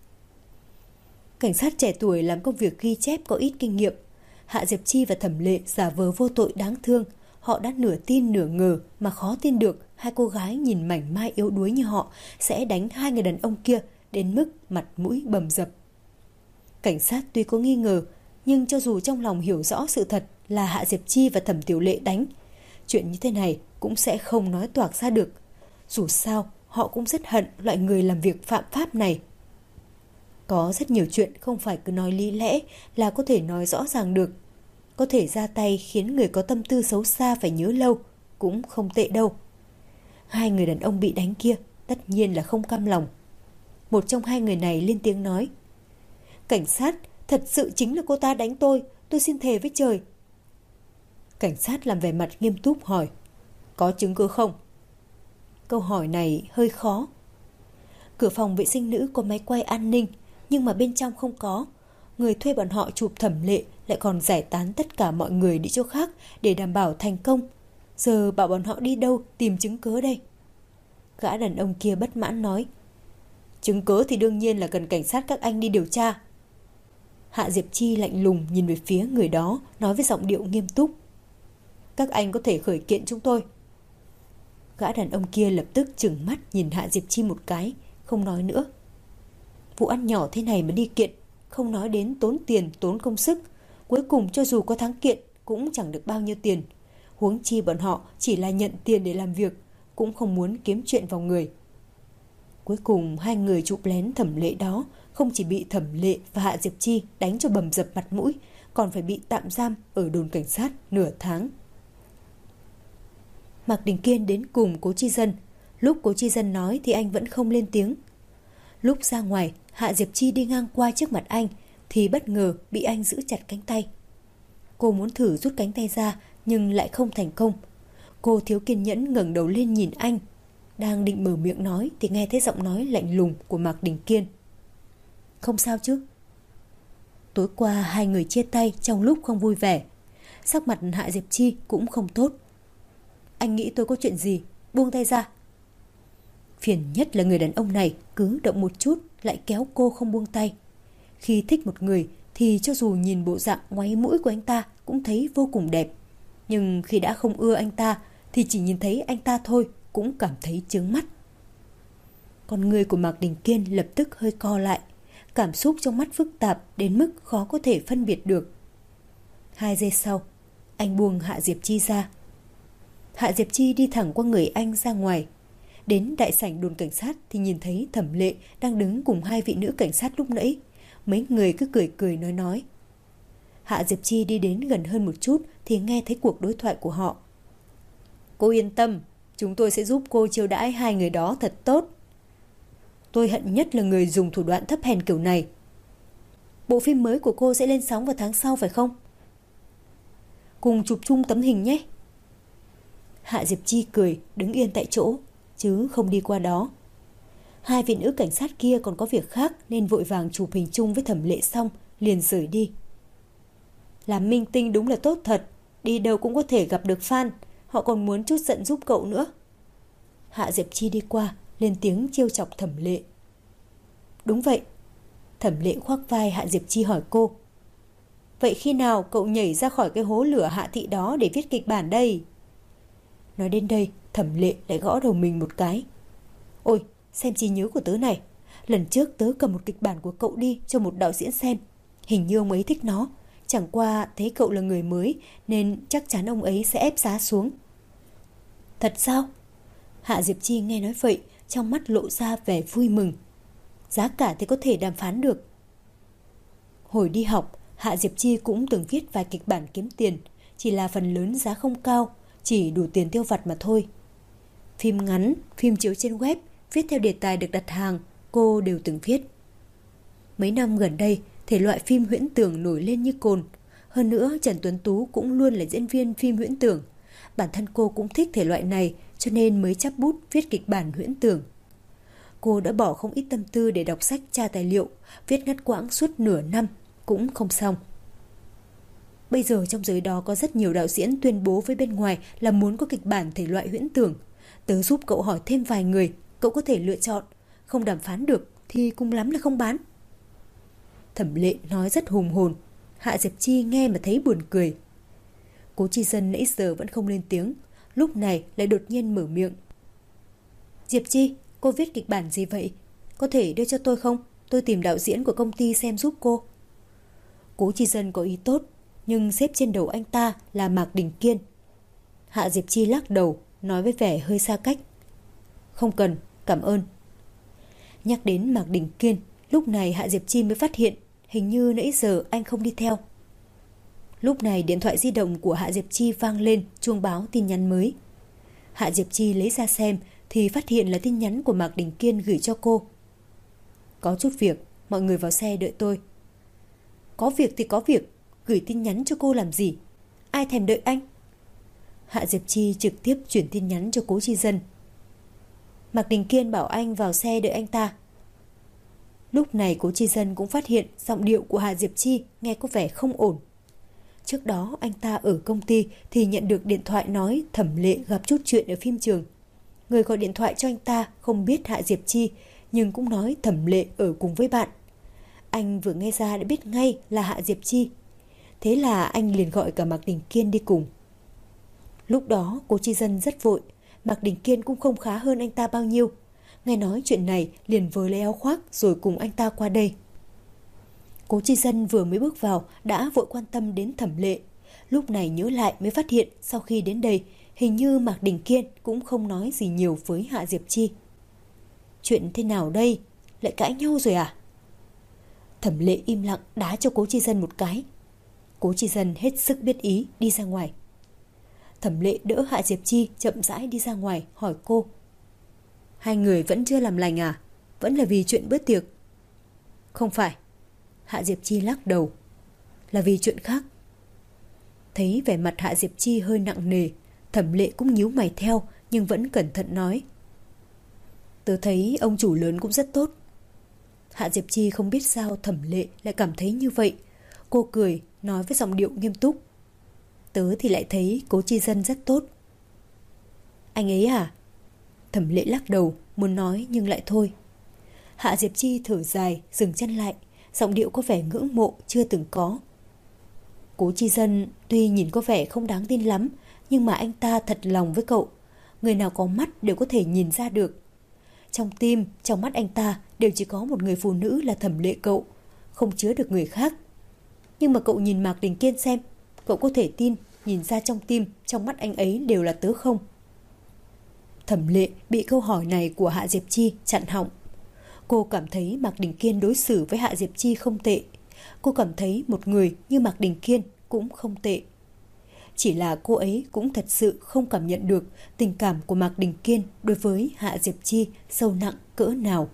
Cảnh sát trẻ tuổi làm công việc ghi chép có ít kinh nghiệm. Hạ Diệp Chi và Thẩm Lệ giả vờ vô tội đáng thương. Họ đã nửa tin nửa ngờ mà khó tin được hai cô gái nhìn mảnh mai yếu đuối như họ sẽ đánh hai người đàn ông kia đến mức mặt mũi bầm dập. Cảnh sát tuy có nghi ngờ, nhưng cho dù trong lòng hiểu rõ sự thật là Hạ Diệp Chi và Thẩm Tiểu Lệ đánh, chuyện như thế này cũng sẽ không nói toạc ra được. Dù sao, họ cũng rất hận loại người làm việc phạm pháp này. Có rất nhiều chuyện không phải cứ nói lý lẽ là có thể nói rõ ràng được. Có thể ra tay khiến người có tâm tư xấu xa phải nhớ lâu, cũng không tệ đâu. Hai người đàn ông bị đánh kia tất nhiên là không cam lòng. Một trong hai người này lên tiếng nói. Cảnh sát, thật sự chính là cô ta đánh tôi xin thề với trời. Cảnh sát làm vẻ mặt nghiêm túc hỏi. Có chứng cứ không? Câu hỏi này hơi khó. Cửa phòng vệ sinh nữ có máy quay an ninh, nhưng mà bên trong không có. Người thuê bọn họ chụp Thẩm Lệ lại còn giải tán tất cả mọi người đi chỗ khác để đảm bảo thành công. Giờ bảo bọn họ đi đâu tìm chứng cứ đây? Gã đàn ông kia bất mãn nói. Chứng cứ thì đương nhiên là cần cảnh sát các anh đi điều tra. Hạ Diệp Chi lạnh lùng nhìn về phía người đó, nói với giọng điệu nghiêm túc. Các anh có thể khởi kiện chúng tôi. Gã đàn ông kia lập tức trừng mắt nhìn Hạ Diệp Chi một cái, không nói nữa. Vụ ăn nhỏ thế này mà đi kiện, không nói đến tốn tiền, tốn công sức. Cuối cùng cho dù có thắng kiện cũng chẳng được bao nhiêu tiền. Huống chi bọn họ chỉ là nhận tiền để làm việc, cũng không muốn kiếm chuyện vào người. Cuối cùng hai người chụp lén Thẩm Lệ đó không chỉ bị Thẩm Lệ và Hạ Diệp Chi đánh cho bầm dập mặt mũi, còn phải bị tạm giam ở đồn cảnh sát nửa tháng. Mạc Đình Kiên đến cùng Cố Chi Dân. Lúc Cố Chi Dân nói thì anh vẫn không lên tiếng. Lúc ra ngoài, Hạ Diệp Chi đi ngang qua trước mặt anh thì bất ngờ bị anh giữ chặt cánh tay. Cô muốn thử rút cánh tay ra nhưng lại không thành công. Cô thiếu kiên nhẫn ngẩng đầu lên nhìn anh. Đang định mở miệng nói thì nghe thấy giọng nói lạnh lùng của Mạc Đình Kiên. Không sao chứ? Tối qua hai người chia tay trong lúc không vui vẻ. Sắc mặt Hạ Diệp Chi cũng không tốt. Anh nghĩ tôi có chuyện gì? Buông tay ra. Phiền nhất là người đàn ông này cứ động một chút lại kéo cô không buông tay. Khi thích một người thì cho dù nhìn bộ dạng ngoáy mũi của anh ta cũng thấy vô cùng đẹp. Nhưng khi đã không ưa anh ta thì chỉ nhìn thấy anh ta thôi cũng cảm thấy chướng mắt. Con người của Mạc Đình Kiên lập tức hơi co lại. Cảm xúc trong mắt phức tạp đến mức khó có thể phân biệt được. 2 giây sau, anh buông Hạ Diệp Chi ra. Hạ Diệp Chi đi thẳng qua người anh ra ngoài. Đến đại sảnh đồn cảnh sát thì nhìn thấy Thẩm Lệ đang đứng cùng hai vị nữ cảnh sát lúc nãy. Mấy người cứ cười cười nói. Hạ Diệp Chi đi đến gần hơn một chút thì nghe thấy cuộc đối thoại của họ. Cô yên tâm, chúng tôi sẽ giúp cô chiêu đãi hai người đó thật tốt. Tôi hận nhất là người dùng thủ đoạn thấp hèn kiểu này. Bộ phim mới của cô sẽ lên sóng vào tháng sau phải không? Cùng chụp chung tấm hình nhé. Hạ Diệp Chi cười, đứng yên tại chỗ, chứ không đi qua đó. Hai vị nữ cảnh sát kia còn có việc khác nên vội vàng chụp hình chung với Thẩm Lệ xong, liền rời đi. Làm minh tinh đúng là tốt thật, đi đâu cũng có thể gặp được fan, họ còn muốn chút giận giúp cậu nữa. Hạ Diệp Chi đi qua, lên tiếng trêu chọc Thẩm Lệ. Đúng vậy. Thẩm Lệ khoác vai Hạ Diệp Chi hỏi cô. Vậy khi nào cậu nhảy ra khỏi cái hố lửa Hạ Thị đó để viết kịch bản đây? Nói đến đây, Thẩm Lệ lại gõ đầu mình một cái. Ôi, xem trí nhớ của tớ này. Lần trước tớ cầm một kịch bản của cậu đi cho một đạo diễn xem. Hình như ông ấy thích nó. Chẳng qua thấy cậu là người mới nên chắc chắn ông ấy sẽ ép giá xuống. Thật sao? Hạ Diệp Chi nghe nói vậy, trong mắt lộ ra vẻ vui mừng. Giá cả thì có thể đàm phán được. Hồi đi học, Hạ Diệp Chi cũng từng viết vài kịch bản kiếm tiền, chỉ là phần lớn giá không cao, chỉ đủ tiền tiêu vặt mà thôi. Phim ngắn, phim chiếu trên web, viết theo đề tài được đặt hàng, cô đều từng viết. Mấy năm gần đây, thể loại phim huyễn tưởng nổi lên như cồn. Hơn nữa, Trần Tuấn Tú cũng luôn là diễn viên phim huyễn tưởng. Bản thân cô cũng thích thể loại này, cho nên mới chắp bút viết kịch bản huyễn tưởng. Cô đã bỏ không ít tâm tư để đọc sách tra tài liệu, viết ngắt quãng suốt nửa năm, cũng không xong. Bây giờ trong giới đó có rất nhiều đạo diễn tuyên bố với bên ngoài là muốn có kịch bản thể loại huyễn tưởng. Tớ giúp cậu hỏi thêm vài người, cậu có thể lựa chọn. Không đàm phán được thì cùng lắm là không bán. Thẩm Lệ nói rất hùng hồn. Hạ Diệp Chi nghe mà thấy buồn cười. Cố Chi Dân nãy giờ vẫn không lên tiếng, lúc này lại đột nhiên mở miệng. Diệp Chi, cô viết kịch bản gì vậy? Có thể đưa cho tôi không? Tôi tìm đạo diễn của công ty xem giúp cô. Cố Chi Dân có ý tốt, nhưng xếp trên đầu anh ta là Mạc Đình Kiên. Hạ Diệp Chi lắc đầu, nói với vẻ hơi xa cách. Không cần, cảm ơn. Nhắc đến Mạc Đình Kiên, lúc này Hạ Diệp Chi mới phát hiện hình như nãy giờ anh không đi theo. Lúc này điện thoại di động của Hạ Diệp Chi vang lên chuông báo tin nhắn mới. Hạ Diệp Chi lấy ra xem thì phát hiện là tin nhắn của Mạc Đình Kiên gửi cho cô. Có chút việc, mọi người vào xe đợi tôi. Có việc thì có việc, gửi tin nhắn cho cô làm gì? Ai thèm đợi anh? Hạ Diệp Chi trực tiếp chuyển tin nhắn cho Cố Chi Dân. Mạc Đình Kiên bảo anh vào xe đợi anh ta. Lúc này Cố Chi Dân cũng phát hiện giọng điệu của Hạ Diệp Chi nghe có vẻ không ổn. Trước đó anh ta ở công ty thì nhận được điện thoại nói Thẩm Lệ gặp chút chuyện ở phim trường. Người gọi điện thoại cho anh ta không biết Hạ Diệp Chi, nhưng cũng nói Thẩm Lệ ở cùng với bạn. Anh vừa nghe ra đã biết ngay là Hạ Diệp Chi. Thế là anh liền gọi cả Mạc Đình Kiên đi cùng. Lúc đó Cố Chi Dân rất vội, Mạc Đình Kiên cũng không khá hơn anh ta bao nhiêu. Nghe nói chuyện này liền vớ lấy áo khoác rồi cùng anh ta qua đây. Cố Chi Dân vừa mới bước vào đã vội quan tâm đến Thẩm Lệ. Lúc này nhớ lại mới phát hiện sau khi đến đây hình như Mạc Đình Kiên cũng không nói gì nhiều với Hạ Diệp Chi. Chuyện thế nào đây? Lại cãi nhau rồi à? Thẩm Lệ im lặng đá cho Cố Chi Dân một cái. Cố Chi Dân hết sức biết ý đi ra ngoài. Thẩm Lệ đỡ Hạ Diệp Chi chậm rãi đi ra ngoài hỏi cô. Hai người vẫn chưa làm lành à? Vẫn là vì chuyện bữa tiệc? Không phải. Hạ Diệp Chi lắc đầu. Là vì chuyện khác. Thấy vẻ mặt Hạ Diệp Chi hơi nặng nề, Thẩm Lệ cũng nhíu mày theo nhưng vẫn cẩn thận nói. Tớ thấy ông chủ lớn cũng rất tốt. Hạ Diệp Chi không biết sao Thẩm Lệ lại cảm thấy như vậy. Cô cười, nói với giọng điệu nghiêm túc. Tớ thì lại thấy Cố Chi Dân rất tốt. Anh ấy à? Thẩm Lệ lắc đầu, muốn nói nhưng lại thôi. Hạ Diệp Chi thở dài, dừng chân lại, giọng điệu có vẻ ngưỡng mộ chưa từng có. Cố Chi Dân tuy nhìn có vẻ không đáng tin lắm, nhưng mà anh ta thật lòng với cậu. Người nào có mắt đều có thể nhìn ra được. Trong tim, trong mắt anh ta đều chỉ có một người phụ nữ là Thẩm Lệ cậu, không chứa được người khác. Nhưng mà cậu nhìn Mạc Đình Kiên xem, cậu có thể tin nhìn ra trong tim, trong mắt anh ấy đều là tớ không? Thẩm Lệ bị câu hỏi này của Hạ Diệp Chi chặn họng. Cô cảm thấy Mạc Đình Kiên đối xử với Hạ Diệp Chi không tệ. Cô cảm thấy một người như Mạc Đình Kiên cũng không tệ. Chỉ là cô ấy cũng thật sự không cảm nhận được tình cảm của Mạc Đình Kiên đối với Hạ Diệp Chi sâu nặng cỡ nào.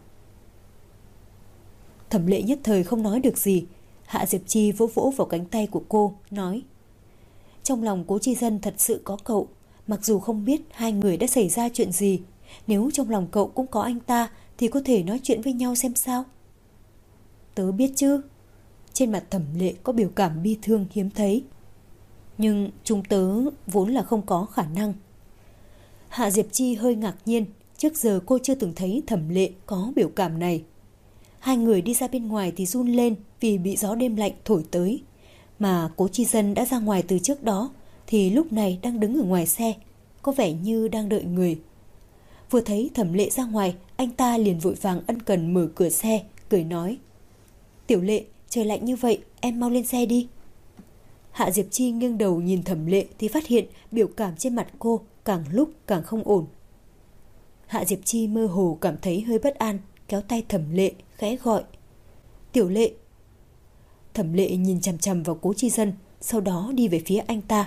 Thẩm Lệ nhất thời không nói được gì. Hạ Diệp Chi vỗ vỗ vào cánh tay của cô, nói. Trong lòng Cố Chi Dân thật sự có cậu, mặc dù không biết hai người đã xảy ra chuyện gì. Nếu trong lòng cậu cũng có anh ta thì có thể nói chuyện với nhau xem sao. Tớ biết chứ. Trên mặt Thẩm Lệ có biểu cảm bi thương hiếm thấy. Nhưng chúng tớ vốn là không có khả năng. Hạ Diệp Chi hơi ngạc nhiên. Trước giờ cô chưa từng thấy Thẩm Lệ có biểu cảm này. Hai người đi ra bên ngoài thì run lên vì bị gió đêm lạnh thổi tới. Mà Cố Chi Dân đã ra ngoài từ trước đó thì lúc này đang đứng ở ngoài xe, có vẻ như đang đợi người. Vừa thấy Thẩm Lệ ra ngoài, anh ta liền vội vàng ân cần mở cửa xe, cười nói. Tiểu Lệ, trời lạnh như vậy, em mau lên xe đi. Hạ Diệp Chi nghiêng đầu nhìn Thẩm Lệ thì phát hiện biểu cảm trên mặt cô càng lúc càng không ổn. Hạ Diệp Chi mơ hồ cảm thấy hơi bất an, kéo tay Thẩm Lệ, khẽ gọi. Tiểu Lệ. Thẩm Lệ nhìn chằm chằm vào Cố Chi Dân, sau đó đi về phía anh ta.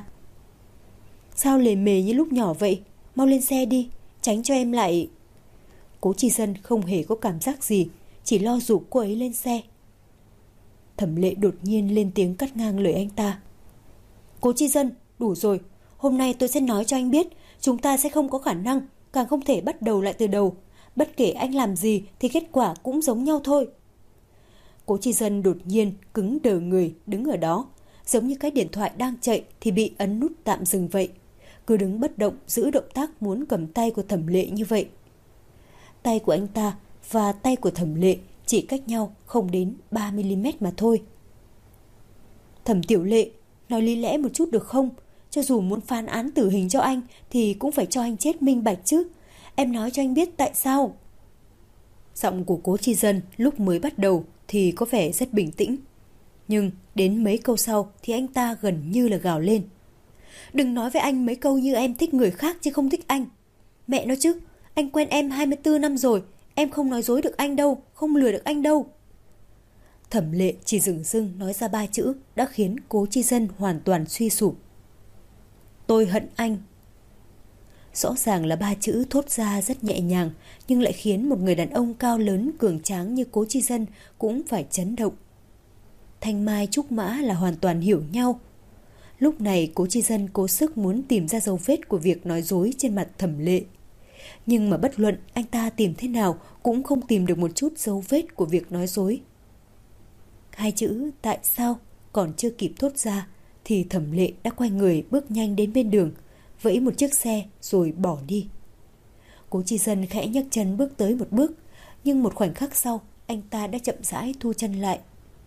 Sao lề mề như lúc nhỏ vậy? Mau lên xe đi, tránh cho em lại... Cố Chi Dân không hề có cảm giác gì, chỉ lo giục cô ấy lên xe. Thẩm Lệ đột nhiên lên tiếng cắt ngang lời anh ta. Cố Chi Dân, đủ rồi. Hôm nay tôi sẽ nói cho anh biết, chúng ta sẽ không có khả năng, càng không thể bắt đầu lại từ đầu. Bất kể anh làm gì thì kết quả cũng giống nhau thôi. Cố Chi Dân đột nhiên cứng đờ người đứng ở đó, giống như cái điện thoại đang chạy thì bị ấn nút tạm dừng vậy. Cứ đứng bất động giữ động tác muốn cầm tay của Thẩm Lệ như vậy. Tay của anh ta và tay của Thẩm Lệ chỉ cách nhau không đến 3mm mà thôi. Thẩm Tiểu Lệ, nói lý lẽ một chút được không? Cho dù muốn phán án tử hình cho anh thì cũng phải cho anh chết minh bạch chứ. Em nói cho anh biết tại sao. Giọng của Cố Chi Dân lúc mới bắt đầu thì có vẻ rất bình tĩnh. Nhưng đến mấy câu sau thì anh ta gần như là gào lên. Đừng nói với anh mấy câu như em thích người khác chứ không thích anh. Mẹ nói chứ, anh quen em 24 năm rồi, em không nói dối được anh đâu, không lừa được anh đâu. Thẩm Lệ chỉ dửng dưng nói ra 3 chữ đã khiến Cố Chi Dân hoàn toàn suy sụp. Tôi hận anh. Rõ ràng là 3 chữ thốt ra rất nhẹ nhàng, nhưng lại khiến một người đàn ông cao lớn cường tráng như Cố Chi Dân cũng phải chấn động. Thanh Mai Trúc Mã là hoàn toàn hiểu nhau. Lúc này Cố Chi Dân cố sức muốn tìm ra dấu vết của việc nói dối trên mặt Thẩm Lệ. Nhưng mà bất luận anh ta tìm thế nào cũng không tìm được một chút dấu vết của việc nói dối. 2 chữ tại sao còn chưa kịp thốt ra thì Thẩm Lệ đã quay người bước nhanh đến bên đường, vẫy một chiếc xe rồi bỏ đi. Cố Chi Dân khẽ nhấc chân bước tới một bước, nhưng một khoảnh khắc sau anh ta đã chậm rãi thu chân lại.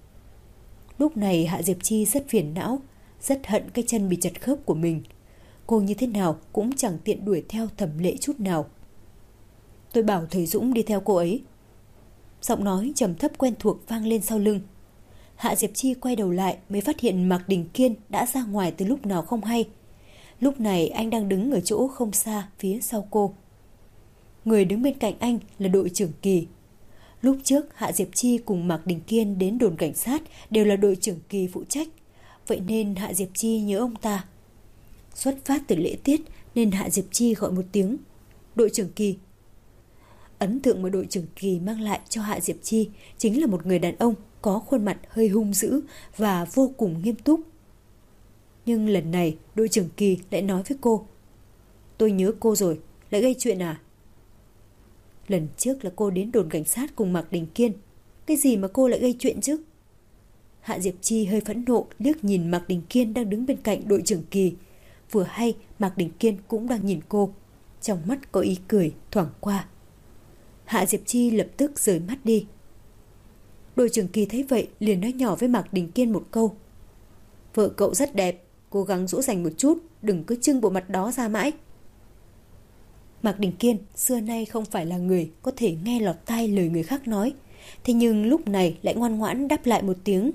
Lúc này Hạ Diệp Chi rất phiền não, rất hận cái chân bị chật khớp của mình. Cô như thế nào cũng chẳng tiện đuổi theo Thẩm Lệ chút nào. Tôi bảo thầy Dũng đi theo cô ấy. Giọng nói trầm thấp quen thuộc vang lên sau lưng. Hạ Diệp Chi quay đầu lại mới phát hiện Mạc Đình Kiên đã ra ngoài từ lúc nào không hay. Lúc này anh đang đứng ở chỗ không xa phía sau cô. Người đứng bên cạnh anh là đội trưởng Kỳ. Lúc trước Hạ Diệp Chi cùng Mạc Đình Kiên đến đồn cảnh sát đều là đội trưởng Kỳ phụ trách. Vậy nên Hạ Diệp Chi nhớ ông ta. Xuất phát từ lễ tiết nên Hạ Diệp Chi gọi một tiếng đội trưởng Kỳ. Ấn tượng mà đội trưởng Kỳ mang lại cho Hạ Diệp Chi chính là một người đàn ông có khuôn mặt hơi hung dữ và vô cùng nghiêm túc. Nhưng lần này đội trưởng Kỳ lại nói với cô: Tôi nhớ cô rồi, lại gây chuyện à? Lần trước là cô đến đồn cảnh sát cùng Mạc Đình Kiên. Cái gì mà cô lại gây chuyện chứ? Hạ Diệp Chi hơi phẫn nộ liếc nhìn Mạc Đình Kiên đang đứng bên cạnh đội trưởng Kỳ. Vừa hay Mạc Đình Kiên cũng đang nhìn cô, trong mắt có ý cười thoảng qua. Hạ Diệp Chi lập tức rời mắt đi. Đội trưởng Kỳ thấy vậy liền nói nhỏ với Mạc Đình Kiên một câu: Vợ cậu rất đẹp, cố gắng dỗ dành một chút, đừng cứ trưng bộ mặt đó ra mãi. Mạc Đình Kiên xưa nay không phải là người có thể nghe lọt tai lời người khác nói, thế nhưng lúc này lại ngoan ngoãn đáp lại một tiếng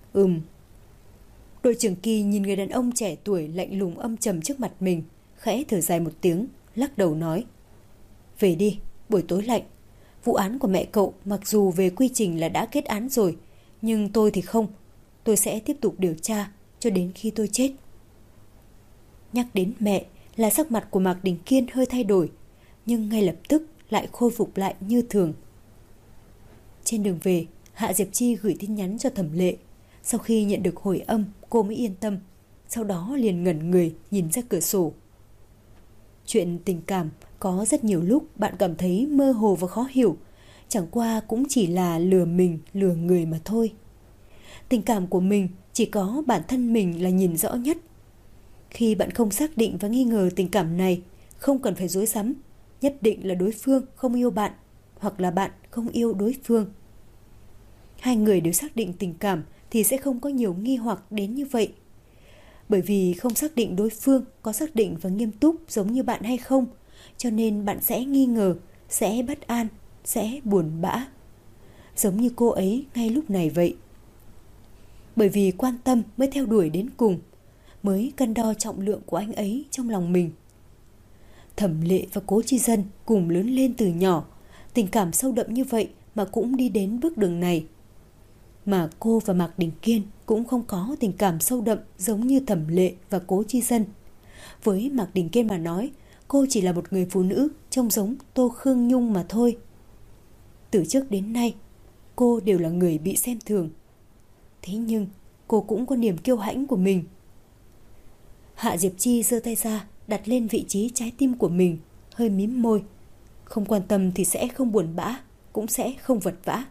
Đội trưởng Kỳ nhìn người đàn ông trẻ tuổi lạnh lùng âm trầm trước mặt mình, khẽ thở dài một tiếng, lắc đầu nói: Về đi, buổi tối lạnh. Vụ án của mẹ cậu mặc dù về quy trình là đã kết án rồi, nhưng tôi thì không. Tôi sẽ tiếp tục điều tra cho đến khi tôi chết. Nhắc đến mẹ là sắc mặt của Mạc Đình Kiên hơi thay đổi, nhưng ngay lập tức lại khôi phục lại như thường. Trên đường về, Hạ Diệp Chi gửi tin nhắn cho Thẩm Lệ. Sau khi nhận được hồi âm, cô mới yên tâm. Sau đó liền ngẩn người nhìn ra cửa sổ. Chuyện tình cảm có rất nhiều lúc bạn cảm thấy mơ hồ và khó hiểu, chẳng qua cũng chỉ là lừa mình lừa người mà thôi. Tình cảm của mình chỉ có bản thân mình là nhìn rõ nhất. Khi bạn không xác định và nghi ngờ tình cảm này, không cần phải dối rắm, nhất định là đối phương không yêu bạn, hoặc là bạn không yêu đối phương. Hai người đều xác định tình cảm thì sẽ không có nhiều nghi hoặc đến như vậy. Bởi vì không xác định đối phương có xác định và nghiêm túc giống như bạn hay không, cho nên bạn sẽ nghi ngờ, sẽ bất an, sẽ buồn bã. Giống như cô ấy ngay lúc này vậy. Bởi vì quan tâm mới theo đuổi đến cùng, mới cân đo trọng lượng của anh ấy trong lòng mình. Thẩm Lệ và Cố Chi Dân cùng lớn lên từ nhỏ, tình cảm sâu đậm như vậy mà cũng đi đến bước đường này. Mà cô và Mạc Đình Kiên cũng không có tình cảm sâu đậm giống như Thẩm Lệ và Cố Chi Dân. Với Mạc Đình Kiên mà nói, cô chỉ là một người phụ nữ trông giống Tô Khương Nhung mà thôi. Từ trước đến nay, cô đều là người bị xem thường. Thế nhưng, cô cũng có niềm kiêu hãnh của mình. Hạ Diệp Chi giơ tay ra, đặt lên vị trí trái tim của mình, hơi mím môi. Không quan tâm thì sẽ không buồn bã, cũng sẽ không vật vã.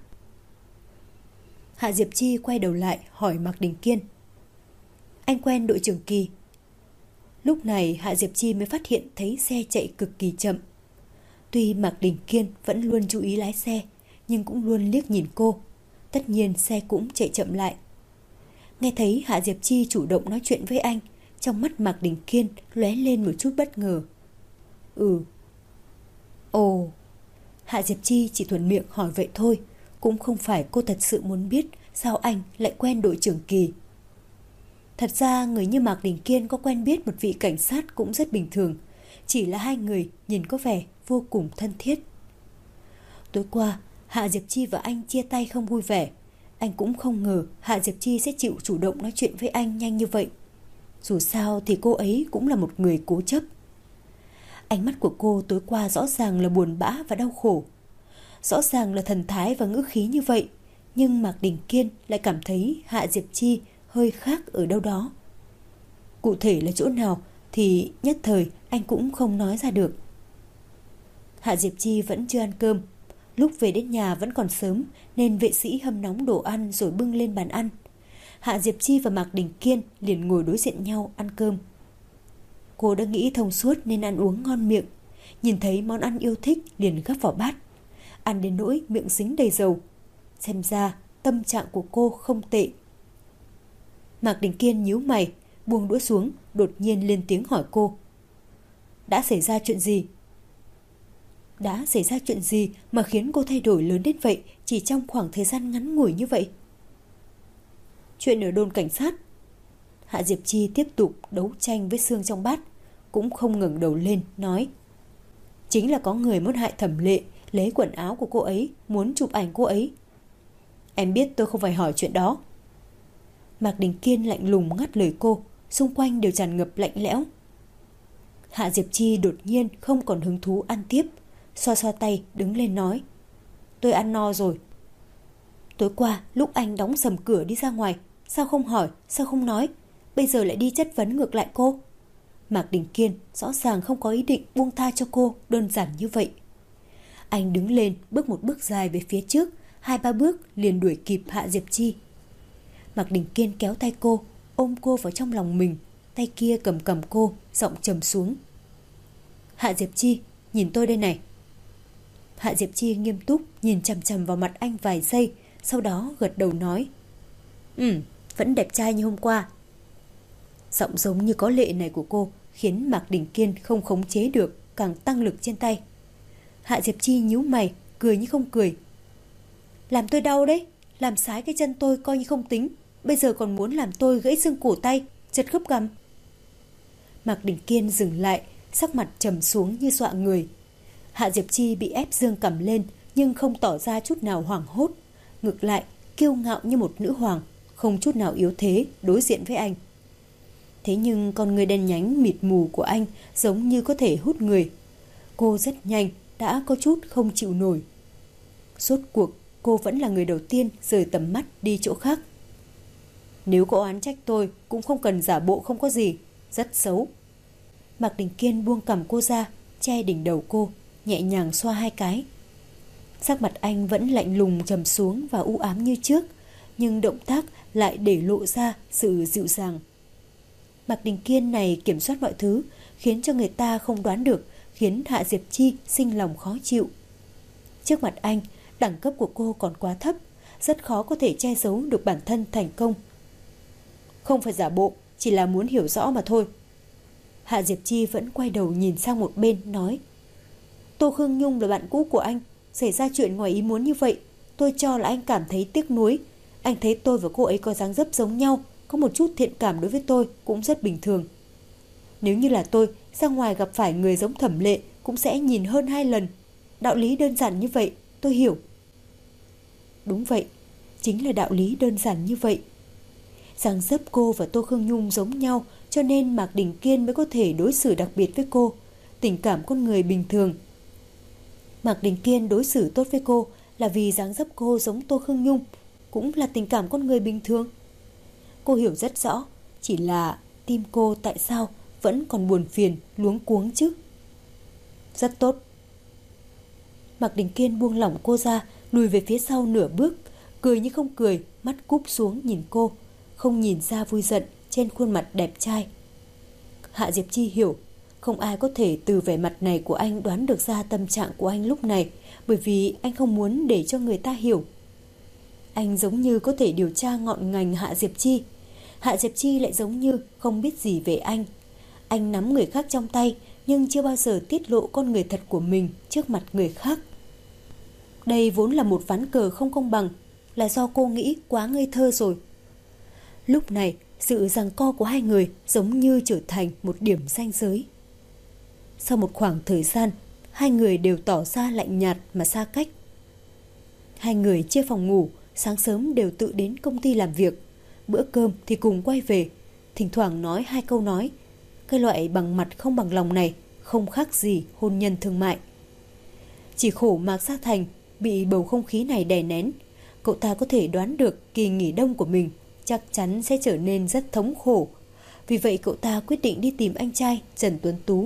Hạ Diệp Chi quay đầu lại hỏi Mạc Đình Kiên: Anh quen đội trưởng Kỳ? Lúc này Hạ Diệp Chi mới phát hiện thấy xe chạy cực kỳ chậm. Tuy Mạc Đình Kiên vẫn luôn chú ý lái xe, nhưng cũng luôn liếc nhìn cô. Tất nhiên xe cũng chạy chậm lại. Nghe thấy Hạ Diệp Chi chủ động nói chuyện với anh, trong mắt Mạc Đình Kiên lóe lên một chút bất ngờ. Ồ. Hạ Diệp Chi chỉ thuận miệng hỏi vậy thôi, cũng không phải cô thật sự muốn biết sao anh lại quen đội trưởng Kỳ. Thật ra người như Mạc Đình Kiên có quen biết một vị cảnh sát cũng rất bình thường, chỉ là hai người nhìn có vẻ vô cùng thân thiết. Tối qua, Hạ Diệp Chi và anh chia tay không vui vẻ. Anh cũng không ngờ Hạ Diệp Chi sẽ chịu chủ động nói chuyện với anh nhanh như vậy. Dù sao thì cô ấy cũng là một người cố chấp. Ánh mắt của cô tối qua rõ ràng là buồn bã và đau khổ. Rõ ràng là thần thái và ngữ khí như vậy, nhưng Mạc Đình Kiên lại cảm thấy Hạ Diệp Chi hơi khác ở đâu đó. Cụ thể là chỗ nào thì nhất thời anh cũng không nói ra được. Hạ Diệp Chi vẫn chưa ăn cơm. Lúc về đến nhà vẫn còn sớm nên vệ sĩ hâm nóng đồ ăn rồi bưng lên bàn ăn. Hạ Diệp Chi và Mạc Đình Kiên liền ngồi đối diện nhau ăn cơm. Cô đã nghĩ thông suốt nên ăn uống ngon miệng. Nhìn thấy món ăn yêu thích liền gắp vào bát. Ăn đến nỗi miệng dính đầy dầu. Xem ra tâm trạng của cô không tệ. Mạc Đình Kiên nhíu mày, buông đũa xuống, đột nhiên lên tiếng hỏi cô: Đã xảy ra chuyện gì? Đã xảy ra chuyện gì mà khiến cô thay đổi lớn đến vậy chỉ trong khoảng thời gian ngắn ngủi như vậy? Chuyện ở đồn cảnh sát. Hạ Diệp Chi tiếp tục đấu tranh với xương trong bát, cũng không ngẩng đầu lên, nói: Chính là có người muốn hại Thẩm Lệ, lấy quần áo của cô ấy, muốn chụp ảnh cô ấy. Em biết tôi không phải hỏi chuyện đó. Mạc Đình Kiên lạnh lùng ngắt lời cô, xung quanh đều tràn ngập lạnh lẽo. Hạ Diệp Chi đột nhiên không còn hứng thú ăn tiếp, xoa xoa tay đứng lên nói: Tôi ăn no rồi. Tối qua lúc anh đóng sầm cửa đi ra ngoài, sao không hỏi, sao không nói, bây giờ lại đi chất vấn ngược lại cô? Mạc Đình Kiên rõ ràng không có ý định buông tha cho cô đơn giản như vậy. Anh đứng lên bước một bước dài về phía trước, 2-3 bước liền đuổi kịp Hạ Diệp Chi. Mạc Đình Kiên kéo tay cô, ôm cô vào trong lòng mình, tay kia cầm cầm cô, giọng trầm xuống: Hạ Diệp Chi, nhìn tôi đây này. Hạ Diệp Chi nghiêm túc nhìn chằm chằm vào mặt anh vài giây, sau đó gật đầu nói: Vẫn đẹp trai như hôm qua. Giọng giống như có lệ này của cô khiến Mạc Đình Kiên không khống chế được, càng tăng lực trên tay. Hạ Diệp Chi nhíu mày, cười như không cười: Làm tôi đau đấy, làm sái cái chân tôi coi như không tính, bây giờ còn muốn làm tôi gãy xương cổ tay, giật khớp cằm. Mạc Đình Kiên dừng lại, sắc mặt trầm xuống như dọa người. Hạ Diệp Chi bị ép dương cằm lên nhưng không tỏ ra chút nào hoảng hốt, ngược lại kiêu ngạo như một nữ hoàng, không chút nào yếu thế đối diện với anh. Thế nhưng con người đen nhánh mịt mù của anh giống như có thể hút người. Cô rất nhanh đã có chút không chịu nổi. Rốt cuộc cô vẫn là người đầu tiên rời tầm mắt đi chỗ khác. Nếu có oán trách tôi cũng không cần giả bộ không có gì, rất xấu. Mạc Đình Kiên buông cằm cô ra, che đỉnh đầu cô, nhẹ nhàng xoa 2 cái. Sắc mặt anh vẫn lạnh lùng trầm xuống và u ám như trước, nhưng động tác lại để lộ ra sự dịu dàng. Mạc Đình Kiên này kiểm soát mọi thứ, khiến cho người ta không đoán được, khiến Hạ Diệp Chi sinh lòng khó chịu. Trước mặt anh, đẳng cấp của cô còn quá thấp, rất khó có thể che giấu được bản thân thành công. Không phải giả bộ, chỉ là muốn hiểu rõ mà thôi. Hạ Diệp Chi vẫn quay đầu nhìn sang một bên, nói: Tô Khương Nhung là bạn cũ của anh, xảy ra chuyện ngoài ý muốn như vậy, tôi cho là anh cảm thấy tiếc nuối. Anh thấy tôi và cô ấy có dáng dấp giống nhau, có một chút thiện cảm đối với tôi cũng rất bình thường. Nếu như là tôi, ra ngoài gặp phải người giống Thẩm Lệ cũng sẽ nhìn hơn 2 lần. Đạo lý đơn giản như vậy, tôi hiểu. Đúng vậy, Chính là đạo lý đơn giản như vậy. Dáng dấp cô và Tô Khương Nhung giống nhau, cho nên Mạc Đình Kiên mới có thể đối xử đặc biệt với cô. Tình cảm con người bình thường. Mạc Đình Kiên đối xử tốt với cô là vì dáng dấp cô giống Tô Khương Nhung, cũng là tình cảm con người bình thường. Cô hiểu rất rõ, chỉ là tim cô tại sao vẫn còn buồn phiền, luống cuống chứ. Rất tốt. Mạc Đình Kiên buông lỏng cô ra, lùi về phía sau nửa bước, cười như không cười, mắt cúp xuống nhìn cô, không nhìn ra vui giận trên khuôn mặt đẹp trai. Hạ Diệp Chi hiểu, không ai có thể từ vẻ mặt này của anh đoán được ra tâm trạng của anh lúc này, bởi vì anh không muốn để cho người ta hiểu. Anh giống như có thể điều tra ngọn ngành Hạ Diệp Chi. Hạ Diệp Chi lại giống như không biết gì về anh. Anh nắm người khác trong tay, nhưng chưa bao giờ tiết lộ con người thật của mình trước mặt người khác. Đây vốn là một ván cờ không công bằng, là do cô nghĩ quá ngây thơ rồi. Lúc này, sự giằng co của hai người giống như trở thành một điểm ranh giới. Sau một khoảng thời gian, hai người đều tỏ ra lạnh nhạt mà xa cách. Hai người chia phòng ngủ, sáng sớm đều tự đến công ty làm việc. Bữa cơm thì cùng quay về, thỉnh thoảng nói hai câu nói. Cái loại bằng mặt không bằng lòng này không khác gì hôn nhân thương mại. Chỉ khổ Mạc Gia Thành bị bầu không khí này đè nén. Cậu ta có thể đoán được kỳ nghỉ đông của mình chắc chắn sẽ trở nên rất thống khổ. Vì vậy cậu ta quyết định đi tìm anh trai Trần Tuấn Tú.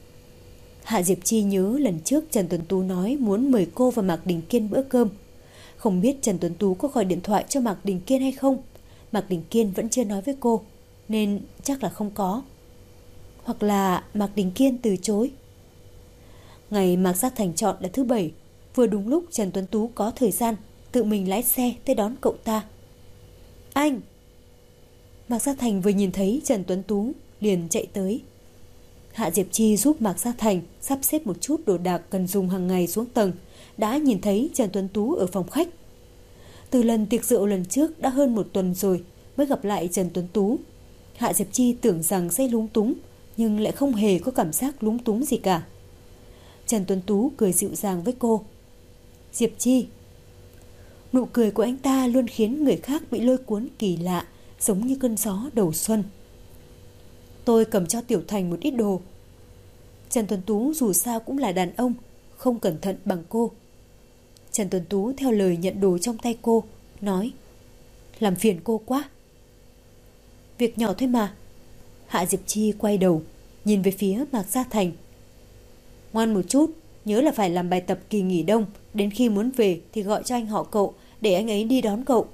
Hạ Diệp Chi nhớ lần trước Trần Tuấn Tú nói muốn mời cô và Mạc Đình Kiên bữa cơm. Không biết Trần Tuấn Tú có gọi điện thoại cho Mạc Đình Kiên hay không. Mạc Đình Kiên vẫn chưa nói với cô, nên chắc là không có. Hoặc là Mạc Đình Kiên từ chối. Ngày Mạc Gia Thành chọn là thứ Bảy, vừa đúng lúc Trần Tuấn Tú có thời gian, tự mình lái xe tới đón cậu ta. Anh! Mạc Gia Thành vừa nhìn thấy Trần Tuấn Tú liền chạy tới. Hạ Diệp Chi giúp Mạc Gia Thành sắp xếp một chút đồ đạc cần dùng hàng ngày xuống tầng, đã nhìn thấy Trần Tuấn Tú ở phòng khách. Từ lần tiệc rượu lần trước đã hơn một tuần rồi mới gặp lại Trần Tuấn Tú. Hạ Diệp Chi tưởng rằng sẽ lúng túng, nhưng lại không hề có cảm giác lúng túng gì cả. Trần Tuấn Tú cười dịu dàng với cô. Diệp Chi. Nụ cười của anh ta luôn khiến người khác bị lôi cuốn kỳ lạ, giống như cơn gió đầu xuân. Tôi cầm cho Tiểu Thành một ít đồ. Trần Tuấn Tú dù sao cũng là đàn ông, không cẩn thận bằng cô. Trần Tuấn Tú theo lời nhận đồ trong tay cô, nói: làm phiền cô quá. Việc nhỏ thôi mà. Hạ Diệp Chi quay đầu, nhìn về phía Mạc Gia Thành. Ngoan một chút, nhớ là phải làm bài tập kỳ nghỉ đông, đến khi muốn về thì gọi cho anh họ cậu, để anh ấy đi đón cậu.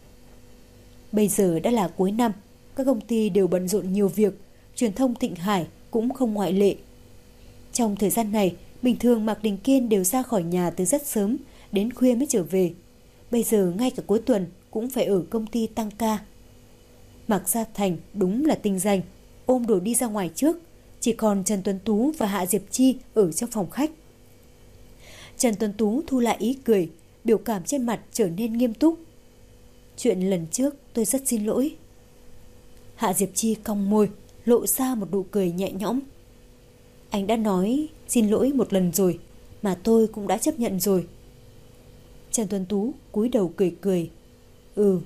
Bây giờ đã là cuối năm, các công ty đều bận rộn nhiều việc, truyền thông Thịnh Hải cũng không ngoại lệ. Trong thời gian này, bình thường Mạc Đình Kiên đều ra khỏi nhà từ rất sớm, đến khuya mới trở về. Bây giờ ngay cả cuối tuần cũng phải ở công ty tăng ca. Mạc Gia Thành đúng là tinh danh, ôm đồ đi ra ngoài trước, chỉ còn Trần Tuấn Tú và Hạ Diệp Chi ở trong phòng khách. Trần Tuấn Tú thu lại ý cười, biểu cảm trên mặt trở nên nghiêm túc. Chuyện lần trước tôi rất xin lỗi. Hạ Diệp Chi cong môi, lộ ra một nụ cười nhẹ nhõm. Anh đã nói xin lỗi một lần rồi, mà tôi cũng đã chấp nhận rồi. Trần Tuấn Tú cúi đầu cười cười. Ừ.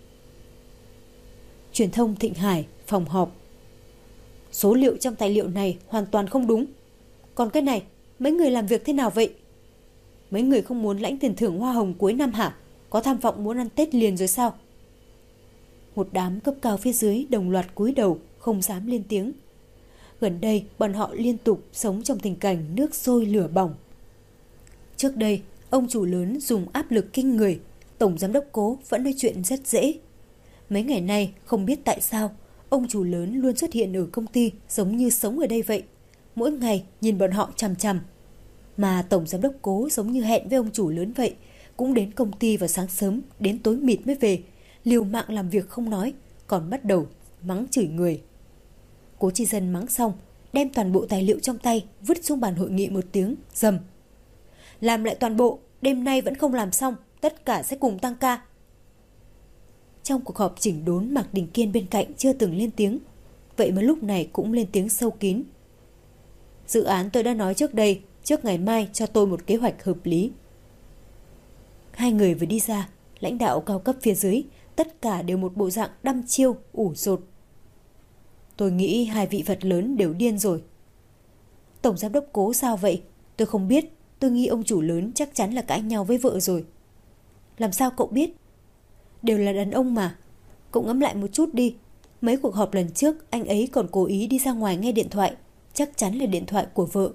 Truyền thông Thịnh Hải, phòng họp. Số liệu trong tài liệu này hoàn toàn không đúng. Còn cái này, mấy người làm việc thế nào vậy? Mấy người không muốn lãnh tiền thưởng hoa hồng cuối năm hả? Có tham vọng muốn ăn Tết liền rồi sao? Một đám cấp cao phía dưới đồng loạt cúi đầu, không dám lên tiếng. Gần đây, bọn họ liên tục sống trong tình cảnh nước sôi lửa bỏng. Trước đây, ông chủ lớn dùng áp lực kinh người, tổng giám đốc Cố vẫn nói chuyện rất dễ. Mấy ngày nay, không biết tại sao, ông chủ lớn luôn xuất hiện ở công ty giống như sống ở đây vậy. Mỗi ngày nhìn bọn họ chằm chằm. Mà tổng giám đốc Cố giống như hẹn với ông chủ lớn vậy, cũng đến công ty vào sáng sớm, đến tối mịt mới về, liều mạng làm việc không nói, còn bắt đầu mắng chửi người. Cố Chi Dân mắng xong, đem toàn bộ tài liệu trong tay vứt xuống bàn hội nghị một tiếng, rầm. Làm lại toàn bộ, đêm nay vẫn không làm xong, tất cả sẽ cùng tăng ca. Trong cuộc họp chỉnh đốn, Mạc Đình Kiên bên cạnh chưa từng lên tiếng, vậy mà lúc này cũng lên tiếng sâu kín. Dự án tôi đã nói trước đây, trước ngày mai cho tôi một kế hoạch hợp lý. Hai người vừa đi ra, lãnh đạo cao cấp phía dưới, tất cả đều một bộ dạng đăm chiêu, ủ rột. Tôi nghĩ hai vị Phật lớn đều điên rồi. Tổng giám đốc Cố sao vậy? Tôi không biết, tôi nghĩ ông chủ lớn chắc chắn là cãi nhau với vợ rồi. Làm sao cậu biết? Đều là đàn ông mà. Cậu ngẫm lại một chút đi. Mấy cuộc họp lần trước anh ấy còn cố ý đi ra ngoài nghe điện thoại. Chắc chắn là điện thoại của vợ.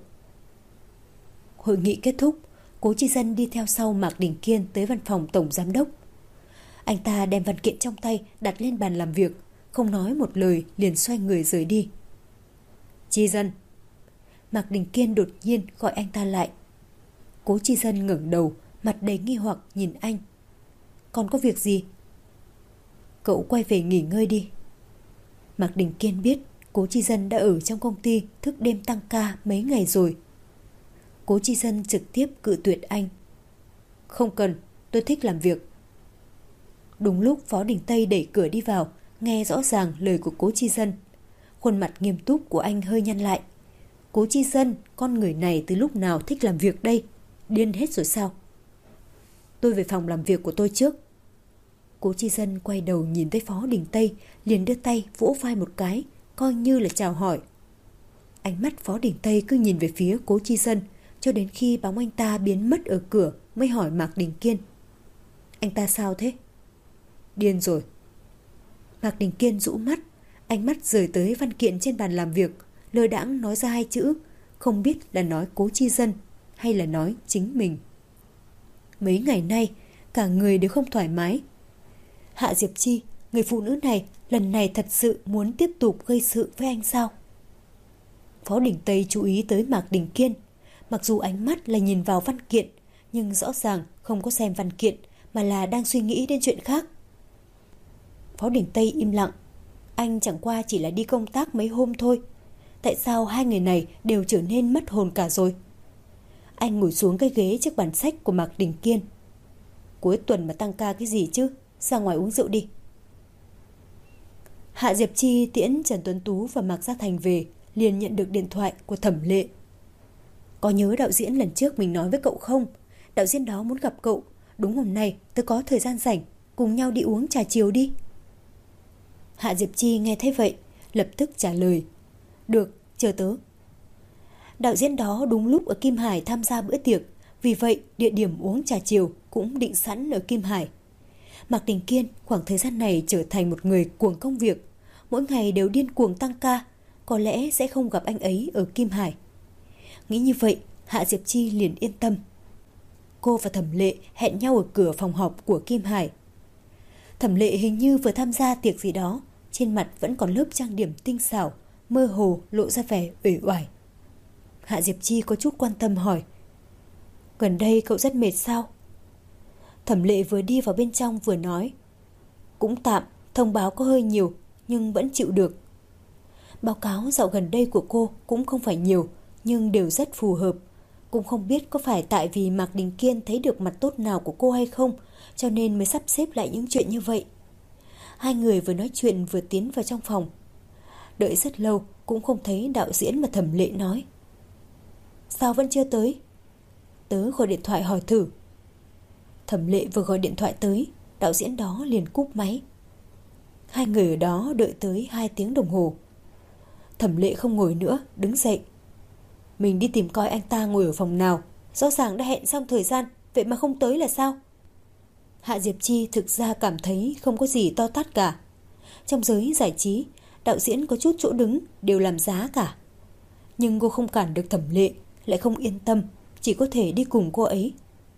Hội nghị kết thúc, Cố Chi Dân đi theo sau Mạc Đình Kiên tới văn phòng tổng giám đốc. Anh ta đem văn kiện trong tay đặt lên bàn làm việc, không nói một lời liền xoay người rời đi. Chi Dân. Mạc Đình Kiên đột nhiên gọi anh ta lại. Cố Chi Dân ngẩng đầu, mặt đầy nghi hoặc nhìn anh. Còn có việc gì? Cậu quay về nghỉ ngơi đi. Mạc Đình Kiên biết Cố Chi Dân đã ở trong công ty thức đêm tăng ca mấy ngày rồi. Cố Chi Dân trực tiếp cự tuyệt anh. Không cần, tôi thích làm việc. Đúng lúc Phó Đình Tây đẩy cửa đi vào, nghe rõ ràng lời của Cố Chi Dân. Khuôn mặt nghiêm túc của anh hơi nhăn lại. Cố Chi Dân, con người này từ lúc nào thích làm việc đây? Điên hết rồi sao? Tôi về phòng làm việc của tôi trước. Cố Chi Dân quay đầu nhìn thấy Phó Đình Tây, liền đưa tay vỗ vai một cái, coi như là chào hỏi. Ánh mắt Phó Đình Tây cứ nhìn về phía Cố Chi Dân, cho đến khi bóng anh ta biến mất ở cửa mới hỏi Mạc Đình Kiên. Anh ta sao thế? Điên rồi. Mạc Đình Kiên rũ mắt, ánh mắt rời tới văn kiện trên bàn làm việc, lơ đãng nói ra hai chữ, không biết là nói Cố Chi Dân hay là nói chính mình. Mấy ngày nay, cả người đều không thoải mái. Hạ Diệp Chi, người phụ nữ này lần này thật sự muốn tiếp tục gây sự với anh sao? Phó Đình Tây chú ý tới Mạc Đình Kiên. Mặc dù ánh mắt là nhìn vào văn kiện, nhưng rõ ràng không có xem văn kiện mà là đang suy nghĩ đến chuyện khác. Phó Đình Tây im lặng. Anh chẳng qua chỉ là đi công tác mấy hôm thôi. Tại sao hai người này đều trở nên mất hồn cả rồi? Anh ngồi xuống cái ghế trước bàn sách của Mạc Đình Kiên. Cuối tuần mà tăng ca cái gì chứ? Ra ngoài uống rượu đi. Hạ Diệp Chi tiễn Trần Tuấn Tú và Mạc Gia Thành về, liền nhận được điện thoại của Thẩm Lệ. Có nhớ đạo diễn lần trước mình nói với cậu không? Đạo diễn đó muốn gặp cậu. Đúng hôm nay tôi có thời gian rảnh, cùng nhau đi uống trà chiều đi. Hạ Diệp Chi nghe thấy vậy, lập tức trả lời. Được, chờ tớ. Đạo diễn đó đúng lúc ở Kim Hải tham gia bữa tiệc, vì vậy địa điểm uống trà chiều cũng định sẵn ở Kim Hải. Mạc Đình Kiên khoảng thời gian này trở thành một người cuồng công việc, mỗi ngày đều điên cuồng tăng ca, có lẽ sẽ không gặp anh ấy ở Kim Hải. Nghĩ như vậy, Hạ Diệp Chi liền yên tâm. Cô và Thẩm Lệ hẹn nhau ở cửa phòng họp của Kim Hải. Thẩm Lệ hình như vừa tham gia tiệc gì đó, trên mặt vẫn còn lớp trang điểm tinh xảo, mơ hồ lộ ra vẻ uể oải. Hạ Diệp Chi có chút quan tâm hỏi. Gần đây cậu rất mệt sao? Thẩm Lệ vừa đi vào bên trong vừa nói. Cũng tạm, thông báo có hơi nhiều, nhưng vẫn chịu được. Báo cáo dạo gần đây của cô cũng không phải nhiều, nhưng đều rất phù hợp. Cũng không biết có phải tại vì Mạc Đình Kiên thấy được mặt tốt nào của cô hay không, cho nên mới sắp xếp lại những chuyện như vậy. Hai người vừa nói chuyện vừa tiến vào trong phòng. Đợi rất lâu cũng không thấy đạo diễn mà Thẩm Lệ nói. Sao vẫn chưa tới? Tớ gọi điện thoại hỏi thử. Thẩm Lệ vừa gọi điện thoại tới, đạo diễn đó liền cúp máy. Hai người ở đó đợi tới 2 tiếng đồng hồ. Thẩm Lệ không ngồi nữa, đứng dậy. Mình đi tìm coi anh ta ngồi ở phòng nào, rõ ràng đã hẹn xong thời gian, vậy mà không tới là sao? Hạ Diệp Chi thực ra cảm thấy không có gì to tát cả. Trong giới giải trí, đạo diễn có chút chỗ đứng đều làm giá cả. Nhưng cô không cản được Thẩm Lệ, lại không yên tâm, chỉ có thể đi cùng cô ấy.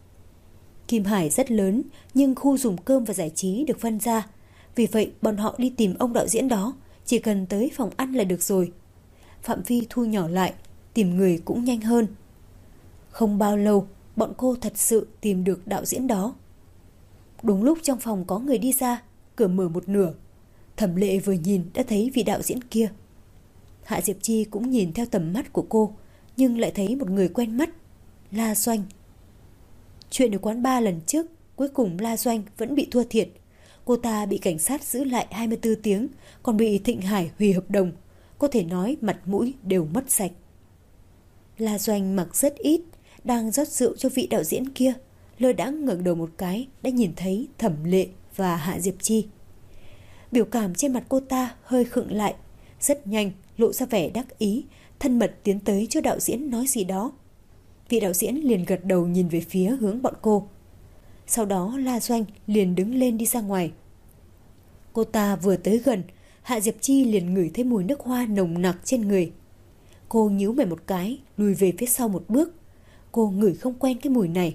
Kim Hải rất lớn, nhưng khu dùng cơm và giải trí được phân ra. Vì vậy bọn họ đi tìm ông đạo diễn đó, chỉ cần tới phòng ăn là được rồi. Phạm vi thu nhỏ lại, tìm người cũng nhanh hơn. Không bao lâu, bọn cô thật sự tìm được đạo diễn đó. Đúng lúc trong phòng có người đi ra, cửa mở một nửa. Thẩm Lệ vừa nhìn đã thấy vị đạo diễn kia. Hạ Diệp Chi cũng nhìn theo tầm mắt của cô, nhưng lại thấy một người quen mắt. La Doanh. Chuyện ở quán bar lần trước, cuối cùng La Doanh vẫn bị thua thiệt. Cô ta bị cảnh sát giữ lại 24 tiếng, còn bị Thịnh Hải hủy hợp đồng. Có thể nói mặt mũi đều mất sạch. La Doanh mặc rất ít, đang rót rượu cho vị đạo diễn kia, lơ đãng ngẩng đầu một cái đã nhìn thấy Thẩm Lệ và Hạ Diệp Chi. Biểu cảm trên mặt cô ta hơi khựng lại, rất nhanh lộ ra vẻ đắc ý, thân mật tiến tới cho đạo diễn nói gì đó. Vị đạo diễn liền gật đầu nhìn về phía hướng bọn cô. Sau đó La Doanh liền đứng lên đi ra ngoài. Cô ta vừa tới gần, Hạ Diệp Chi liền ngửi thấy mùi nước hoa nồng nặc trên người. Cô nhíu mày một cái, lùi về phía sau một bước. Cô ngửi không quen cái mùi này.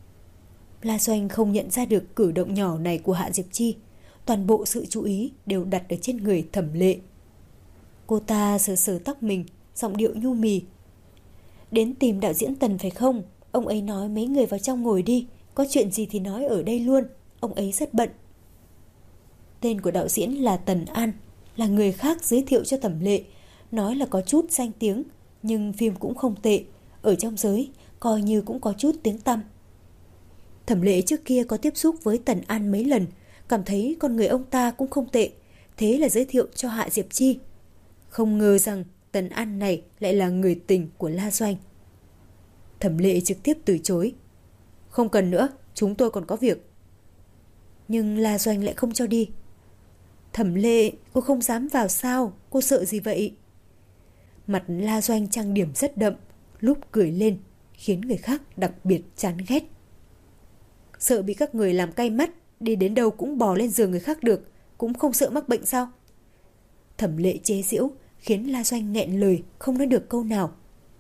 La Doanh không nhận ra được cử động nhỏ này của Hạ Diệp Chi. Toàn bộ sự chú ý đều đặt ở trên người Thẩm Lệ. Cô ta sờ sờ tóc mình, giọng điệu nhu mì. Đến tìm đạo diễn Tần phải không? Ông ấy nói mấy người vào trong ngồi đi, có chuyện gì thì nói ở đây luôn, ông ấy rất bận. Tên của đạo diễn là Tần An, là người khác giới thiệu cho Thẩm Lệ, nói là có chút danh tiếng, nhưng phim cũng không tệ, ở trong giới coi như cũng có chút tiếng tăm. Thẩm Lệ trước kia có tiếp xúc với Tần An mấy lần, cảm thấy con người ông ta cũng không tệ, thế là giới thiệu cho Hạ Diệp Chi. Không ngờ rằng Tần An này lại là người tình của La Doanh. Thẩm Lệ trực tiếp từ chối. Không cần nữa, chúng tôi còn có việc. Nhưng La Doanh lại không cho đi. Thẩm Lệ, cô không dám vào sao? Cô sợ gì vậy? Mặt La Doanh trang điểm rất đậm, lúc cười lên khiến người khác đặc biệt chán ghét. Sợ bị các người làm cay mắt, đi đến đâu cũng bò lên giường người khác được, cũng không sợ mắc bệnh sao? Thẩm Lệ chế giễu khiến La Doanh nghẹn lời, không nói được câu nào.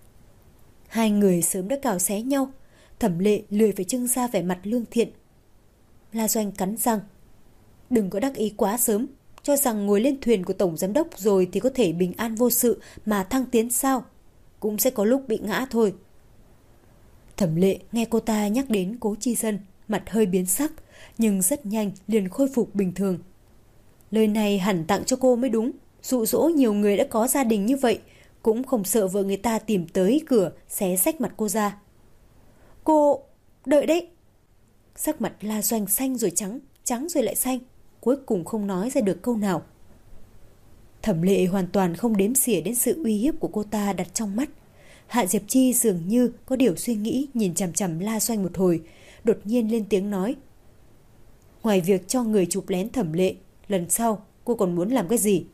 Hai người sớm đã cào xé nhau, Thẩm Lệ lười phải trưng ra vẻ mặt lương thiện. La Doanh cắn răng. Đừng có đắc ý quá sớm, cho rằng ngồi lên thuyền của tổng giám đốc rồi thì có thể bình an vô sự mà thăng tiến sao? Cũng sẽ có lúc bị ngã thôi. Thẩm Lệ nghe cô ta nhắc đến Cố Chi Dân, mặt hơi biến sắc, nhưng rất nhanh liền khôi phục bình thường. Lời này hẳn tặng cho cô mới đúng, dụ dỗ nhiều người đã có gia đình như vậy, cũng không sợ vợ người ta tìm tới cửa xé xách mặt cô ra. Cô, đợi đấy. Sắc mặt La Doanh xanh rồi trắng, trắng rồi lại xanh, cuối cùng không nói ra được câu nào. Thẩm Lệ hoàn toàn không đếm xỉa đến sự uy hiếp của cô ta đặt trong mắt. Hạ Diệp Chi dường như có điều suy nghĩ, nhìn chằm chằm La Doanh một hồi, đột nhiên lên tiếng nói. Ngoài việc cho người chụp lén Thẩm Lệ, lần sau cô còn muốn làm cái gì?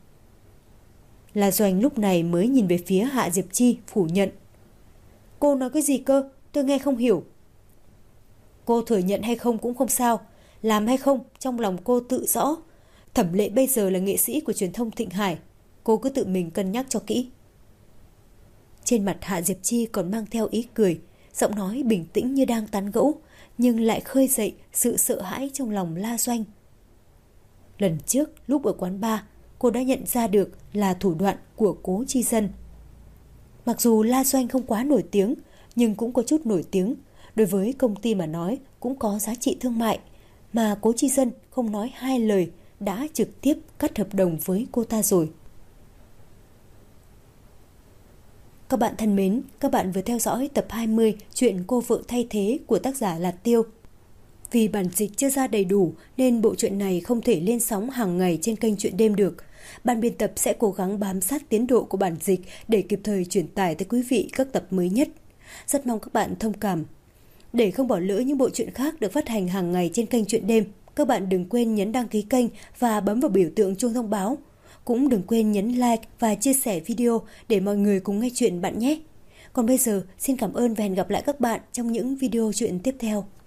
La Doanh lúc này mới nhìn về phía Hạ Diệp Chi phủ nhận. Cô nói cái gì cơ? Tôi nghe không hiểu. Cô thừa nhận hay không cũng không sao, làm hay không trong lòng cô tự rõ. Thẩm Lệ bây giờ là nghệ sĩ của truyền thông Thịnh Hải, cô cứ tự mình cân nhắc cho kỹ. Trên mặt Hạ Diệp Chi còn mang theo ý cười, giọng nói bình tĩnh như đang tán gẫu, nhưng lại khơi dậy sự sợ hãi trong lòng La Doanh. Lần trước lúc ở quán bar, cô đã nhận ra được là thủ đoạn của Cố Chi Dân. Mặc dù La Doanh không quá nổi tiếng, nhưng cũng có chút nổi tiếng. Đối với công ty mà nói cũng có giá trị thương mại, mà Cố Chi Dân không nói hai lời đã trực tiếp cắt hợp đồng với cô ta rồi. Các bạn thân mến, các bạn vừa theo dõi tập 20 chuyện Cô Vợ Thay Thế của tác giả Lạt Tiêu. Vì bản dịch chưa ra đầy đủ nên bộ truyện này không thể lên sóng hàng ngày trên kênh Truyện Đêm được. Ban biên tập sẽ cố gắng bám sát tiến độ của bản dịch để kịp thời truyền tải tới quý vị các tập mới nhất. Rất mong các bạn thông cảm. Để không bỏ lỡ những bộ truyện khác được phát hành hàng ngày trên kênh Truyện Đêm, các bạn đừng quên nhấn đăng ký kênh và bấm vào biểu tượng chuông thông báo. Cũng đừng quên nhấn like và chia sẻ video để mọi người cùng nghe chuyện bạn nhé. Còn bây giờ, xin cảm ơn và hẹn gặp lại các bạn trong những video chuyện tiếp theo.